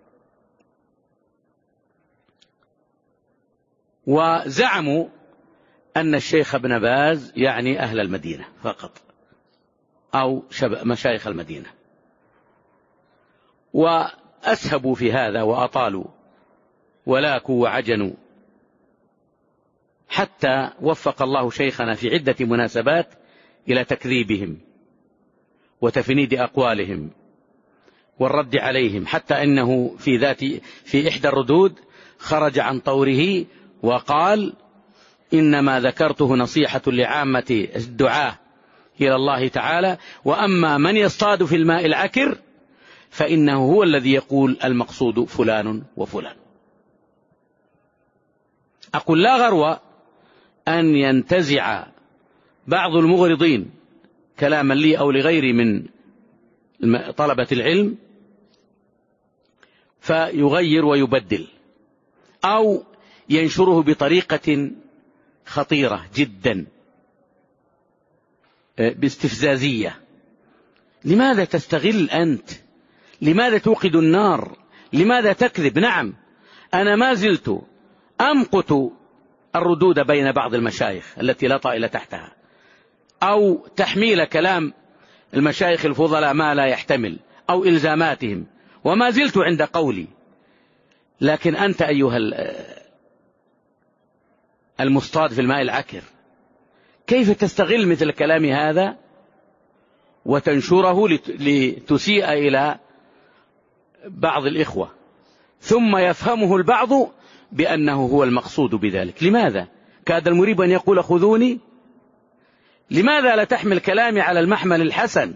A: وزعموا أن الشيخ ابن باز يعني أهل المدينة فقط أو مشايخ المدينة، وأسهبوا في هذا وأطالوا ولاكوا وعجنوا، حتى وفق الله شيخنا في عدة مناسبات إلى تكذيبهم وتفنيد أقوالهم والرد عليهم، حتى إنه في ذات في إحدى الردود خرج عن طوره وقال: إنما ذكرته نصيحة لعامة الدعاة إلى الله تعالى، وأما من يصطاد في الماء العكر فإنه هو الذي يقول المقصود فلان وفلان. أقول لا غرو أن ينتزع بعض المغرضين كلاما لي أو لغيري من طلبة العلم فيغير ويبدل، أو ينشره بطريقة خطيرة جدا باستفزازية. لماذا تستغل أنت؟ لماذا توقد النار؟ لماذا تكذب؟ نعم، أنا ما زلت أمقت الردود بين بعض المشايخ التي لا طائل تحتها، أو تحميل كلام المشايخ الفضلاء ما لا يحتمل، أو إلزاماتهم، وما زلت عند قولي. لكن أنت أيها المصطاد في الماء العكر، كيف تستغل مثل كلام هذا وتنشره لتسيء إلى بعض الإخوة، ثم يفهمه البعض بأنه هو المقصود بذلك؟ لماذا؟ كاد المريب أن يقول خذوني. لماذا لا تحمل كلامي على المحمل الحسن؟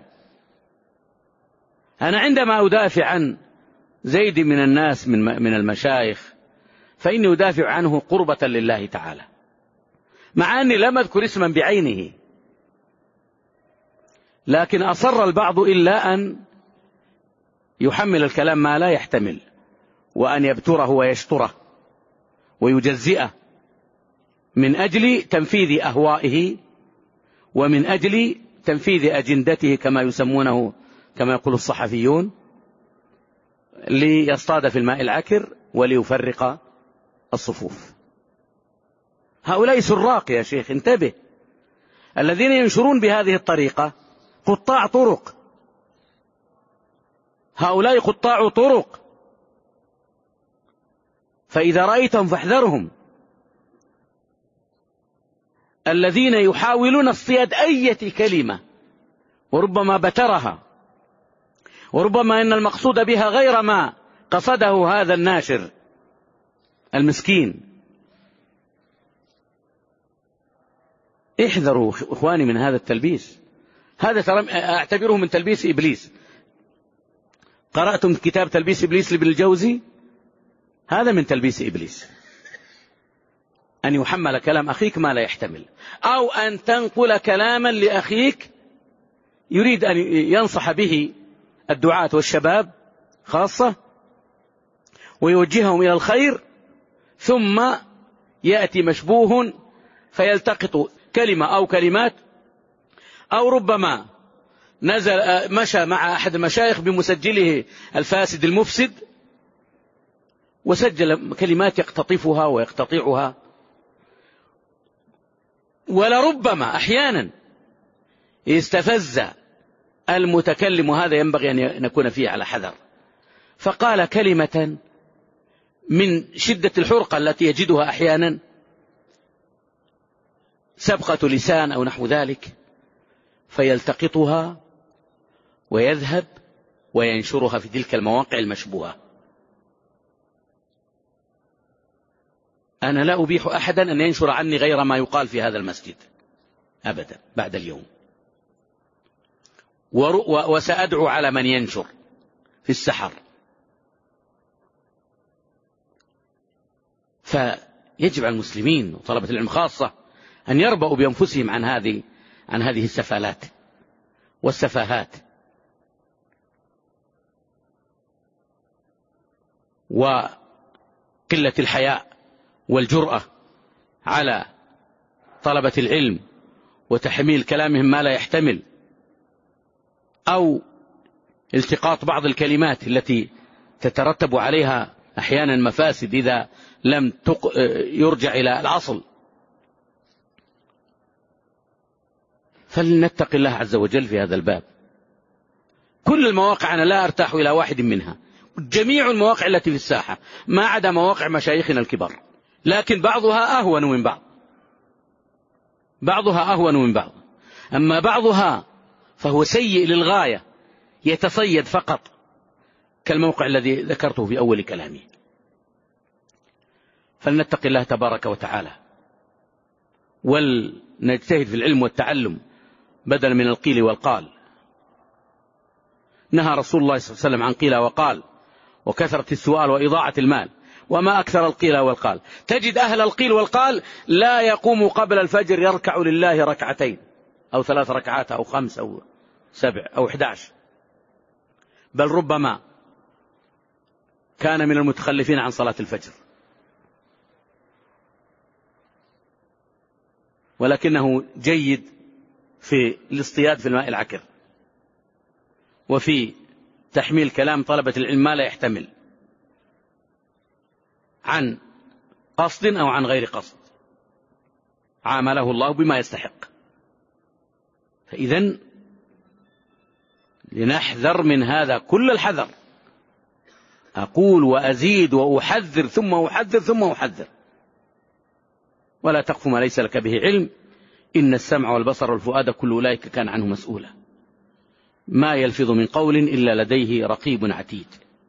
A: أنا عندما أدافع عن زيد من الناس من من المشايخ فإني أدافع عنه قربة لله تعالى، مع أني لم أذكر اسما بعينه، لكن أصر البعض إلا أن يحمل الكلام ما لا يحتمل، وأن يبتره ويشطره ويجزئه من أجل تنفيذ أهوائه ومن أجل تنفيذ أجندته كما يسمونه، كما يقول الصحفيون، ليصطاد في الماء العكر وليفرق الصفوف. هؤلاء سراق يا شيخ، انتبه. الذين ينشرون بهذه الطريقة قطاع طرق، هؤلاء قطاع طرق، فإذا رأيتهم فاحذرهم. الذين يحاولون اصطياد أي كلمة وربما بترها، وربما إن المقصود بها غير ما قصده هذا الناشر المسكين. احذروا إخواني من هذا التلبيس، هذا أعتبره من تلبيس إبليس. قرأتم كتاب تلبيس إبليس لابن الجوزي؟ هذا من تلبيس إبليس، أن يحمل كلام أخيك ما لا يحتمل، أو أن تنقل كلاما لأخيك يريد أن ينصح به الدعاة والشباب خاصة ويوجههم إلى الخير، ثم يأتي مشبوه فيلتقط كلمة أو كلمات، أو ربما نزل مشى مع أحد المشايخ بمسجله الفاسد المفسد وسجل كلمات يقتطفها ويقتطعها. ولربما أحيانا استفز المتكلم، وهذا ينبغي أن نكون فيه على حذر، فقال كلمة من شدة الحرقة التي يجدها أحيانا، سبقة لسان أو نحو ذلك، فيلتقطها ويذهب وينشرها في تلك المواقع المشبوهة. أنا لا أبيح أحدا أن ينشر عني غير ما يقال في هذا المسجد أبدا بعد اليوم، وسأدعو على من ينشر في السحر. فيجب على المسلمين وطلبة العلم خاصة أن يربأوا بأنفسهم عن هذه عن هذه السفالات والسفاهات، وقلة الحياء والجرأة على طلبة العلم وتحميل كلامهم ما لا يحتمل، أو التقاط بعض الكلمات التي تترتب عليها أحيانا مفاسد إذا لم يرجع إلى الأصل. فلنتق الله عز وجل في هذا الباب. كل المواقع أنا لا أرتاح إلى واحد منها، جميع المواقع التي في الساحة ما عدا مواقع مشايخنا الكبار، لكن بعضها أهون من بعض، بعضها أهون من بعض. أما بعضها فهو سيء للغاية، يتصيد فقط، كالموقع الذي ذكرته في أول كلامي. فلنتق الله تبارك وتعالى ولنجتهد في العلم والتعلم بدلا من القيل والقال. نهى رسول الله صلى الله عليه وسلم عن قيل وقال وكثرة السؤال وإضاعة المال، وما أكثر القيل والقال. تجد أهل القيل والقال لا يقوم قبل الفجر يركع لله ركعتين أو ثلاث ركعات أو خمس أو سبع أو احداش، بل ربما كان من المتخلفين عن صلاة الفجر، ولكنه جيد في الاصطياد في الماء العكر وفي تحميل كلام طلبة العلم ما لا يحتمل عن قصد أو عن غير قصد، عامله الله بما يستحق. فإذن لنحذر من هذا كل الحذر. أقول وأزيد وأحذر ثم أحذر ثم أحذر. ولا تقف ما ليس لك به علم، إن السمع والبصر والفؤاد كل أولئك كان عنه مسؤولا. ما يلفظ من قول إلا لديه رقيب عتيد.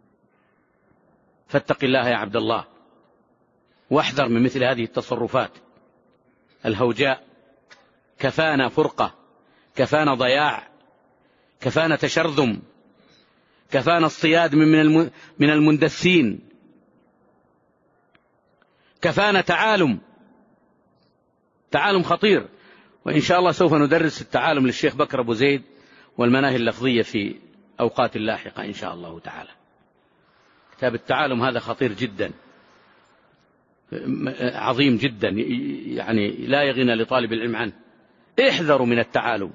A: فاتق الله يا عبد الله، واحذر من مثل هذه التصرفات الهوجاء. كفانا فرقة، كفانا ضياع، كفانا تشرذم، كفانا اصطياد من من المندسين، كفانا تعالم، تعالم خطير. وإن شاء الله سوف ندرس التعالم للشيخ بكر أبو زيد والمناهي اللفظية في أوقات لاحقة إن شاء الله تعالى. كتاب التعالم هذا خطير جدا، عظيم جدا، يعني لا يغنى لطالب العلم عنه. احذروا من التعالم.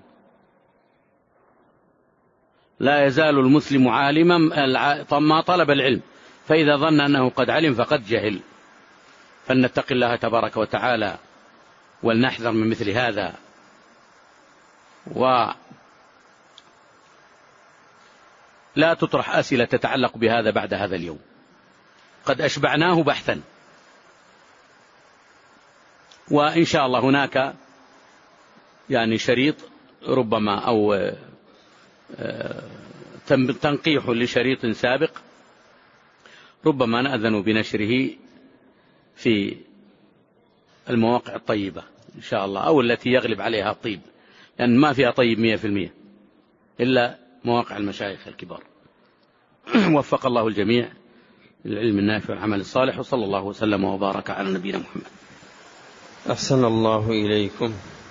A: لا يزال المسلم عالما ما طلب العلم، فإذا ظن أنه قد علم فقد جهل. فلنتق الله تبارك وتعالى ولنحذر من مثل هذا. ولا تطرح أسئلة تتعلق بهذا بعد هذا اليوم، قد أشبعناه بحثا. وإن شاء الله هناك يعني شريط ربما أو تنقيح لشريط سابق ربما نأذن بنشره في المواقع الطيبة إن شاء الله، أو التي يغلب عليها الطيب، لأن ما فيها طيب مئة في المئة إلا مواقع المشايخ الكبار. وفق الله الجميع للعلم النافع والعمل الصالح، وصلى الله وسلم وبارك على نبينا محمد.
B: أحسن الله إليكم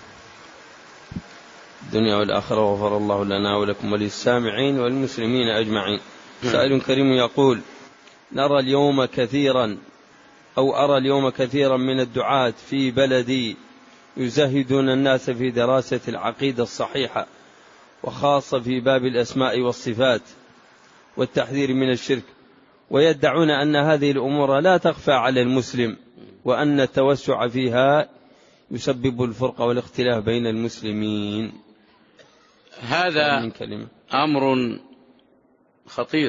B: الدنيا والآخرة، وغفر الله لنا ولكم وللسامعين والمسلمين أجمعين. سائل كريم يقول: نرى اليوم كثيرا أو أرى اليوم كثيرا من الدعاة في بلدي يزهدون الناس في دراسة العقيدة الصحيحة، وخاصة في باب الأسماء والصفات والتحذير من الشرك، ويدعون أن هذه الأمور لا تخفى على المسلم، وأن التوسع فيها يسبب الفرقة والاختلاف بين المسلمين.
A: هذا أمر خطير،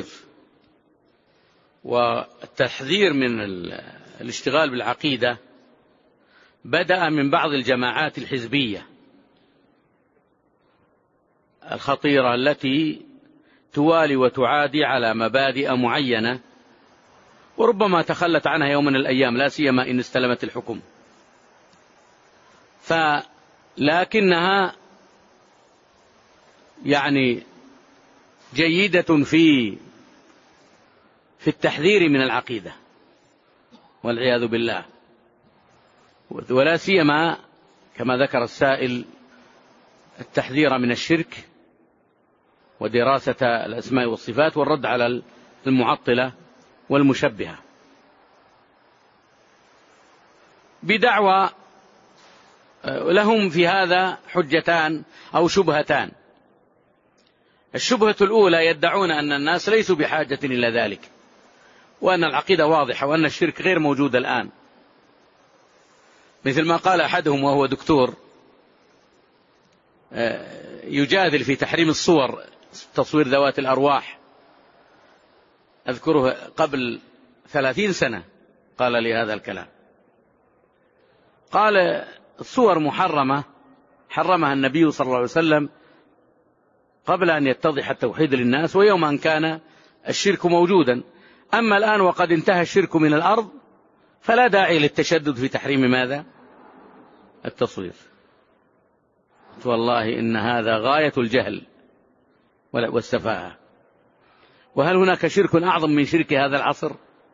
A: والتحذير من الاشتغال بالعقيدة بدأ من بعض الجماعات الحزبية الخطيرة التي توالي وتعادي على مبادئ معينة، وربما تخلت عنها يوم من الأيام، لا سيما إن استلمت الحكم. فلكنها يعني جيدة في في التحذير من العقيدة والعياذ بالله، ولا سيما كما ذكر السائل التحذير من الشرك ودراسة الأسماء والصفات والرد على المعطلة والمشبهة بدعوى لهم في هذا حجتان أو شبهتان. الشبهة الأولى يدعون أن الناس ليسوا بحاجة إلى ذلك، وأن العقيدة واضحة، وأن الشرك غير موجود الآن، مثل ما قال أحدهم وهو دكتور يجادل في تحريم الصور، تصوير ذوات الأرواح، أذكره قبل ثلاثين سنة قال لي هذا الكلام، قال الصور محرمة، حرمها النبي صلى الله عليه وسلم قبل أن يتضح التوحيد للناس، ويوم أن كان الشرك موجودا. أما الآن وقد انتهى الشرك من الأرض فلا داعي للتشدد في تحريم ماذا؟ التصوير. والله إن هذا غاية الجهل والسفاهة. وهل هناك شرك أعظم من شرك هذا العصر؟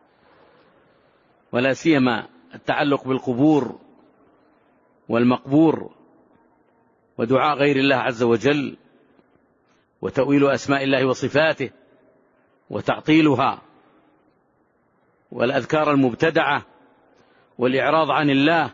A: ولا سيما التعلق بالقبور والمقبور ودعاء غير الله عز وجل وتأويل أسماء الله وصفاته وتعطيلها والأذكار المبتدعة والإعراض عن الله،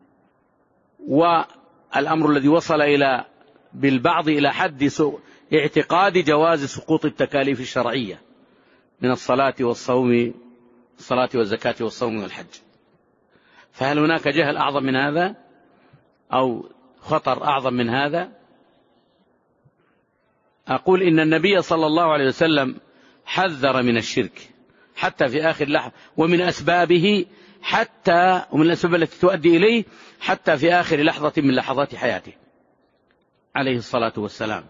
A: والأمر الذي وصل إلى بالبعض إلى حد اعتقاد جواز سقوط التكاليف الشرعية من الصلاة والصوم، الصلاة والزكاة والصوم والحج. فهل هناك جهل أعظم من هذا أو خطر أعظم من هذا؟ أقول إن النبي صلى الله عليه وسلم حذر من الشرك حتى في آخر لحظة، ومن أسبابه حتى ومن الأسباب التي تؤدي إليه حتى في آخر لحظة من لحظات حياته عليه الصلاة والسلام.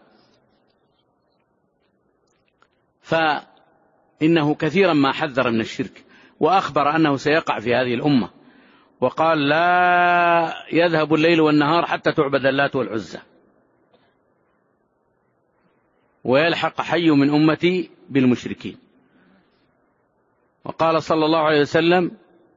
A: فإنه كثيرا ما حذر من الشرك، وأخبر أنه سيقع في هذه الأمة، وقال لا يذهب الليل والنهار حتى تعبد اللات والعزى، ويلحق حي من أمتي بالمشركين. وقال صلى الله عليه وسلم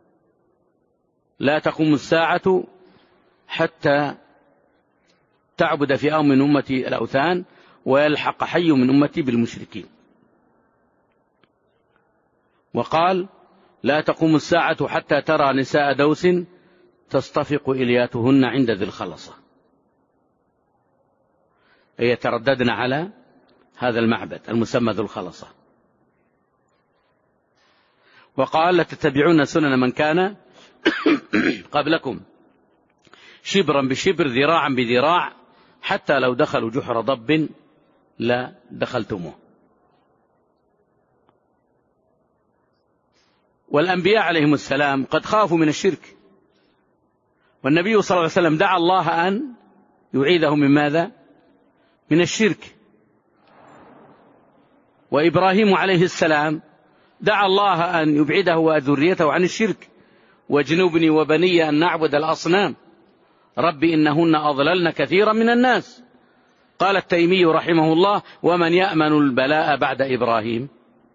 A: لا تقوم الساعة حتى تعبد فئام من أمتي الأوثان ويلحق حي من أمتي بالمشركين. وقال لا تقوم الساعة حتى ترى نساء دوس تصطفق إلياتهن عند ذي الخلصة، أي يترددن على هذا المعبد المسمى ذو الخلصة. وقال لتتبعون سنن من كان قبلكم شبرا بشبر ذراعا بذراع حتى لو دخلوا جحر ضب لا دخلتموه. والأنبياء عليهم السلام قد خافوا من الشرك، والنبي صلى الله عليه وسلم دعا الله أن يعيذهم من ماذا؟ من الشرك. وإبراهيم عليه السلام دعا الله أن يبعده وذريته عن الشرك، واجنبني وبني أن نعبد الأصنام رب إنهن أضللن كثيرا من الناس. قال التيمي رحمه الله ومن يأمن البلاء بعد إبراهيم؟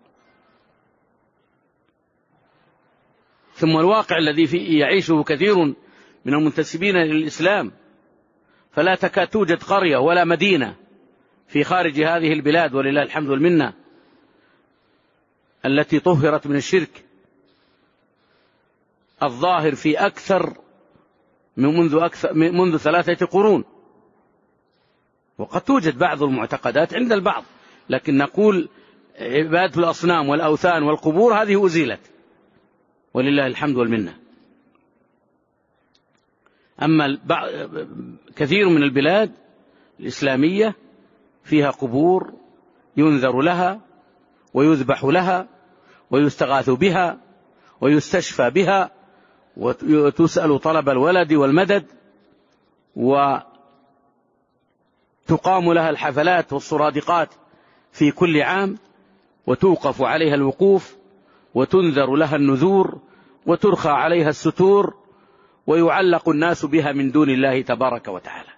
A: ثم الواقع الذي فيه يعيشه كثير من المنتسبين للإسلام، فلا تكاد توجد قرية ولا مدينة في خارج هذه البلاد ولله الحمد والمنة التي طهرت من الشرك الظاهر في أكثر من منذ, أكثر منذ ثلاثة قرون. وقد توجد بعض المعتقدات عند البعض، لكن نقول عبادة الأصنام والأوثان والقبور هذه أزيلت ولله الحمد والمنة. أما كثير من البلاد الإسلامية فيها قبور ينذر لها ويذبح لها ويستغاث بها ويستشفى بها وتسأل طلب الولد والمدد، وتقام لها الحفلات والصرادقات في كل عام، وتوقف عليها الوقوف، وتنذر لها النذور، وترخى عليها الستور، ويعلق الناس بها من دون الله تبارك وتعالى.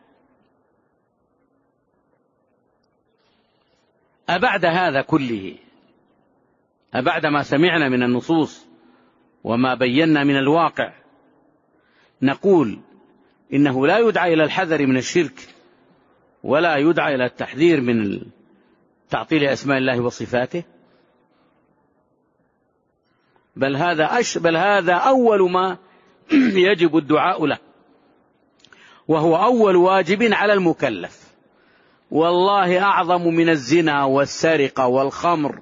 A: أبعد هذا كله، أبعد ما سمعنا من النصوص وما بينا من الواقع، نقول إنه لا يدعى إلى الحذر من الشرك، ولا يدعى إلى التحذير من تعطيل أسماء الله وصفاته، بل هذا أش بل هذا أول ما يجب الدعاء له، وهو أول واجب على المكلف، والله أعظم من الزنا والسرقة والخمر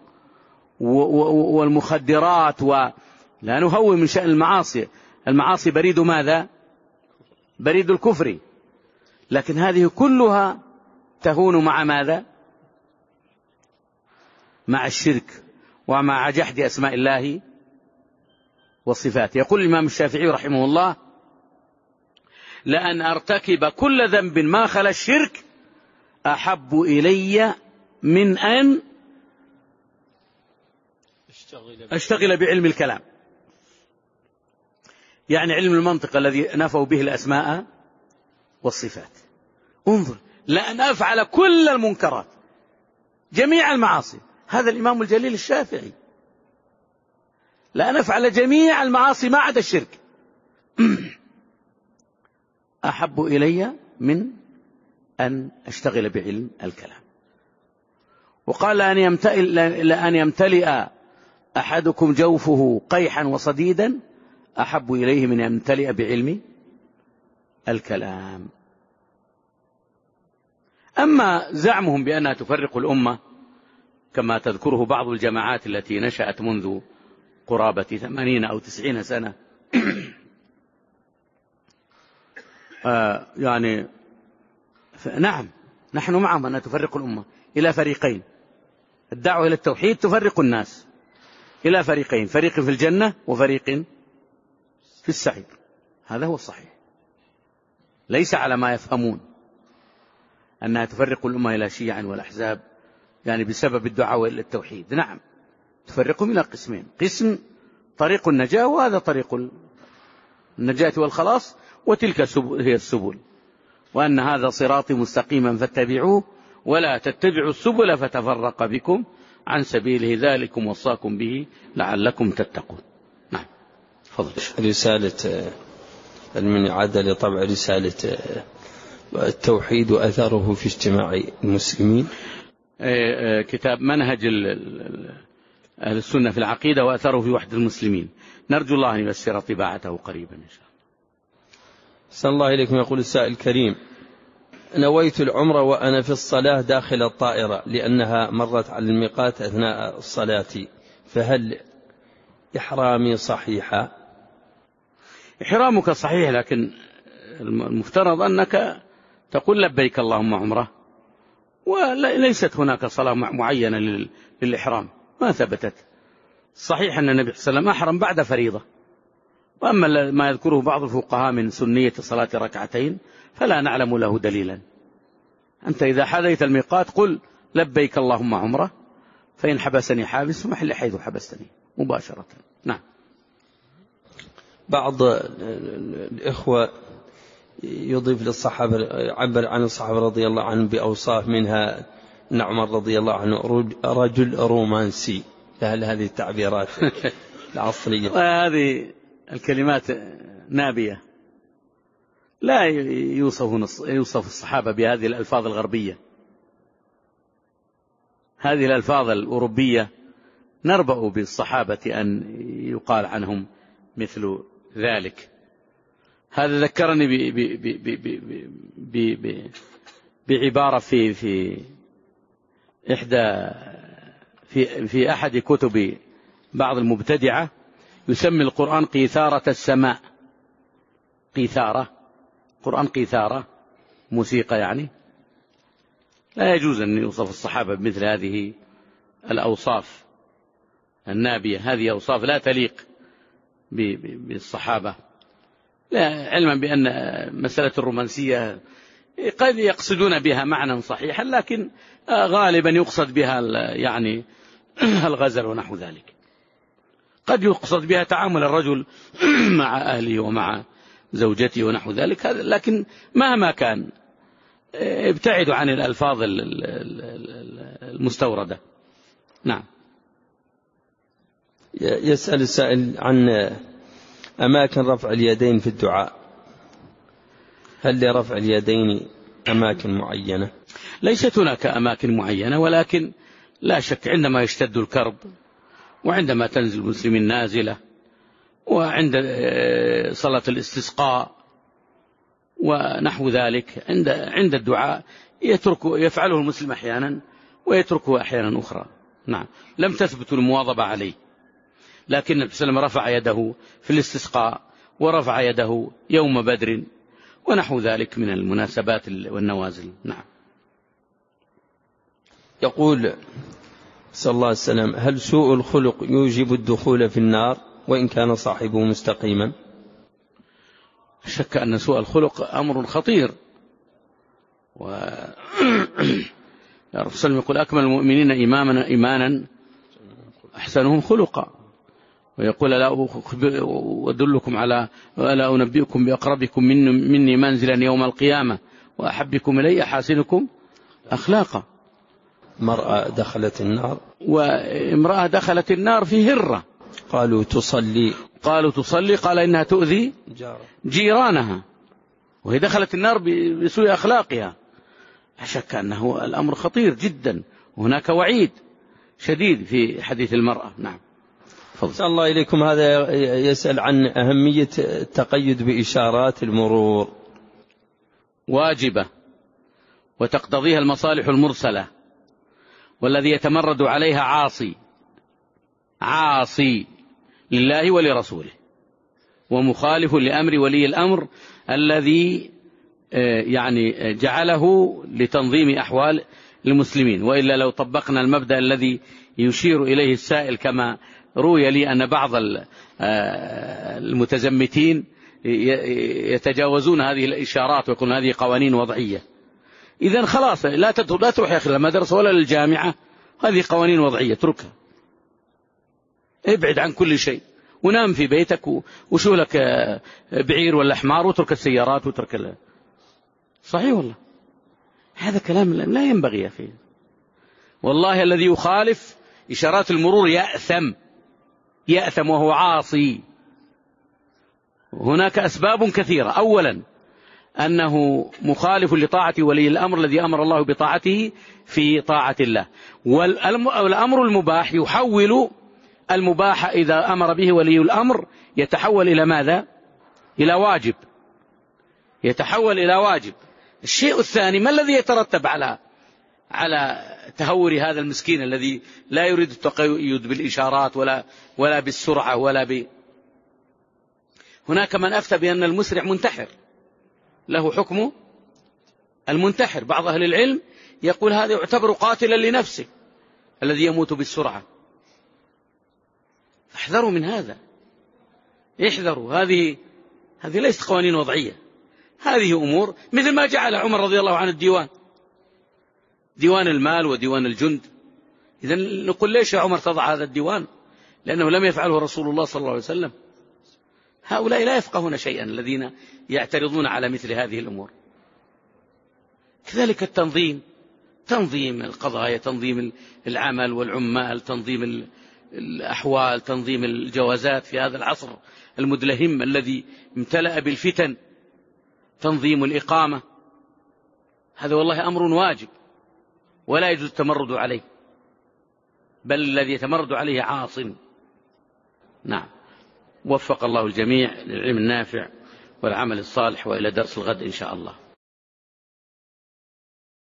A: والمخدرات. ولا نهون من شأن المعاصي، المعاصي بريد ماذا؟ بريد الكفر، لكن هذه كلها تهون مع ماذا؟ مع الشرك ومع جحد أسماء الله وصفاته. يقول الإمام الشافعي رحمه الله: لأن أرتكب كل ذنب ما خلا الشرك أحب إلي من أن أشتغل بعلم الكلام، يعني علم المنطق الذي نفوا به الأسماء والصفات. انظر، لأن أفعل كل المنكرات، جميع المعاصي، هذا الإمام الجليل الشافعي، لأن أفعل جميع المعاصي ما عدا الشرك أحب إلي من أن أشتغل بعلم الكلام. وقال: لأن يمتلئ, لأن يمتلئ أحدكم جوفه قيحا وصديدا أحب إليه من أن يمتلئ بعلم الكلام. أما زعمهم بأنها تفرق الأمة كما تذكره بعض الجماعات التي نشأت منذ قرابة ثمانين أو تسعين سنة آه يعني نعم، نحن معهم أنها تفرق الأمة إلى فريقين. الدعوة إلى التوحيد تفرق الناس إلى فريقين: فريق في الجنة وفريق في السعير. هذا هو الصحيح، ليس على ما يفهمون أنها تفرق الأمة إلى شيع والأحزاب، يعني بسبب الدعوة إلى التوحيد. نعم، تفرقهم إلى قسمين: قسم طريق النجاة، وهذا طريق النجاة والخلاص، وتلك هي السبل، وأن هذا صراطي مستقيما فاتبعوه ولا تتبعوا السبل فتفرق بكم عن سبيله، ذلكم وصاكم به لعلكم تتقون. نعم، فضل.
B: رسالة من عدل طبع رسالة التوحيد وأثره في اجتماع المسلمين،
A: كتاب منهج أهل السنة في العقيدة وأثره في وحدة المسلمين، نرجو الله أن ييسر طباعته قريبا إن شاء الله.
B: صلى الله عليكم. يقول السائل الكريم: نويت العمرة وأنا في الصلاة داخل الطائرة لأنها مرت على الميقات أثناء الصلاة، فهل إحرامي صحيحة؟
A: إحرامك صحيح، لكن المفترض أنك تقول لبيك اللهم عمرة، وليست هناك صلاة معينة للإحرام، ما ثبتت. صحيح أن النبي صلى الله عليه وسلم أحرم بعد فريضة، وأما ما يذكره بعض الفقهاء من سنية صلاة ركعتين فلا نعلم له دليلا. أنت إذا حذيت الميقات قل لبيك اللهم عمرة، فإن حبسني حابس فمحل حيث حبستني مباشرة. نعم.
B: بعض الإخوة يضيف للصحابة، عبر عن الصحابة رضي الله عنهم بأوصاف، منها أن عمر رضي الله عنه رجل رومانسي. هل هذه التعبيرات العصرية؟
A: هذه الكلمات نابية، لا يوصف يوصف الصحابة بهذه الألفاظ الغربية. هذه الألفاظ الأوروبية نربأ بالصحابة أن يقال عنهم مثل ذلك. هذا ذكرني ب ب ب ب ب بعبارة في في إحدى في في أحد كتب بعض المبتدعة، يسمي القرآن قيثارة السماء. قيثارة، قرآن قيثارة، موسيقى يعني. لا يجوز أن يوصف الصحابة بمثل هذه الأوصاف النابية، هذه أوصاف لا تليق بالصحابة. لا، علما بأن مسألة الرومانسية قد يقصدون بها معنى صحيحا، لكن غالبا يقصد بها يعني الغزل ونحو ذلك. قد يقصد بها تعامل الرجل مع أهله ومع زوجته ونحو ذلك، لكن مهما كان ابتعدوا عن الألفاظ المستوردة. نعم.
B: يسأل السائل عن أماكن رفع اليدين في الدعاء، هل لرفع اليدين أماكن معينة؟
A: ليست هناك أماكن معينة، ولكن لا شك عندما يشتد الكرب، وعندما تنزل المسلمين نازلة، وعند صلاة الاستسقاء ونحو ذلك، عند عند الدعاء يترك يفعله المسلم أحيانا ويتركه أحيانا أخرى. نعم. لم تثبت المواظبة عليه، لكن النبي صلى الله عليه وسلم رفع يده في الاستسقاء، ورفع يده يوم بدر ونحو ذلك من المناسبات والنوازل. نعم.
B: يقول صلى الله عليه وسلم: هل سوء الخلق يوجب الدخول في النار وإن كان صاحبه مستقيما؟
A: شك أن سوء الخلق أمر خطير، و يا رسول الله يقول: أكمل المؤمنين إيمانا إيمانا أحسنهم خلقا، ويقول: لا أدلكم على ولا أنبئكم بأقربكم مني منزلا يوم القيامة وأحبكم إلي أحاسنكم أخلاقا.
B: مرأة دخلت النار،
A: وامرأة دخلت النار في هرة،
B: قالوا تصلي
A: قالوا تصلي قال إنها تؤذي جيرانها، وهي دخلت النار بسوء أخلاقها. لا شك أنه الأمر خطير جدا، وهناك وعيد شديد في حديث المرأة. نعم.
B: صلى الله إليكم. هذا يسأل عن أهمية التقيد بإشارات المرور.
A: واجبة، وتقتضيها المصالح المرسلة، والذي يتمرد عليها عاصي عاصي لله ولرسوله، ومخالف لأمر ولي الأمر الذي يعني جعله لتنظيم أحوال المسلمين. وإلا لو طبقنا المبدأ الذي يشير إليه السائل، كما روي لي أن بعض المتزمتين يتجاوزون هذه الإشارات ويقولون هذه قوانين وضعية، إذن خلاص لا لا تروح يا أخي المدرسة ولا للجامعة، هذه قوانين وضعية، اتركها، ابعد عن كل شيء، ونام في بيتك وشو لك بعير ولا حمار، وترك السيارات وترك ال... صحيح والله، هذا كلام لا ينبغي يا أخي. والله الذي يخالف إشارات المرور يأثم يأثم وهو عاصي. هناك أسباب كثيرة. أولا أنه مخالف لطاعة ولي الأمر الذي أمر الله بطاعته في طاعة الله، والأمر المباح يحول المباح إذا أمر به ولي الأمر يتحول إلى ماذا؟ إلى واجب، يتحول إلى واجب. الشيء الثاني، ما الذي يترتب على على تهور هذا المسكين الذي لا يريد التقيد بالإشارات ولا ولا بالسرعة ولا ب... هناك من أفتى بأن المسرع منتحر، له حكم المنتحر. بعض أهل العلم يقول هذا يعتبر قاتلا لنفسه الذي يموت بالسرعة. احذروا من هذا، احذروا. هذه هذه ليست قوانين وضعية، هذه أمور مثل ما جعل عمر رضي الله عنه الديوان، ديوان المال وديوان الجند. إذن نقول ليش يا عمر تضع هذا الديوان؟ لأنه لم يفعله رسول الله صلى الله عليه وسلم. هؤلاء لا يفقهون شيئا الذين يعترضون على مثل هذه الأمور. كذلك التنظيم، تنظيم القضايا، تنظيم العمل والعمال، تنظيم الأحوال، تنظيم الجوازات في هذا العصر المدلهم الذي امتلأ بالفتن، تنظيم الإقامة، هذا والله أمر واجب ولا يجوز التمرد عليه، بل الذي يتمرد عليه عاص. نعم. وفق الله الجميع للعلم النافع والعمل الصالح، وإلى درس الغد إن شاء الله.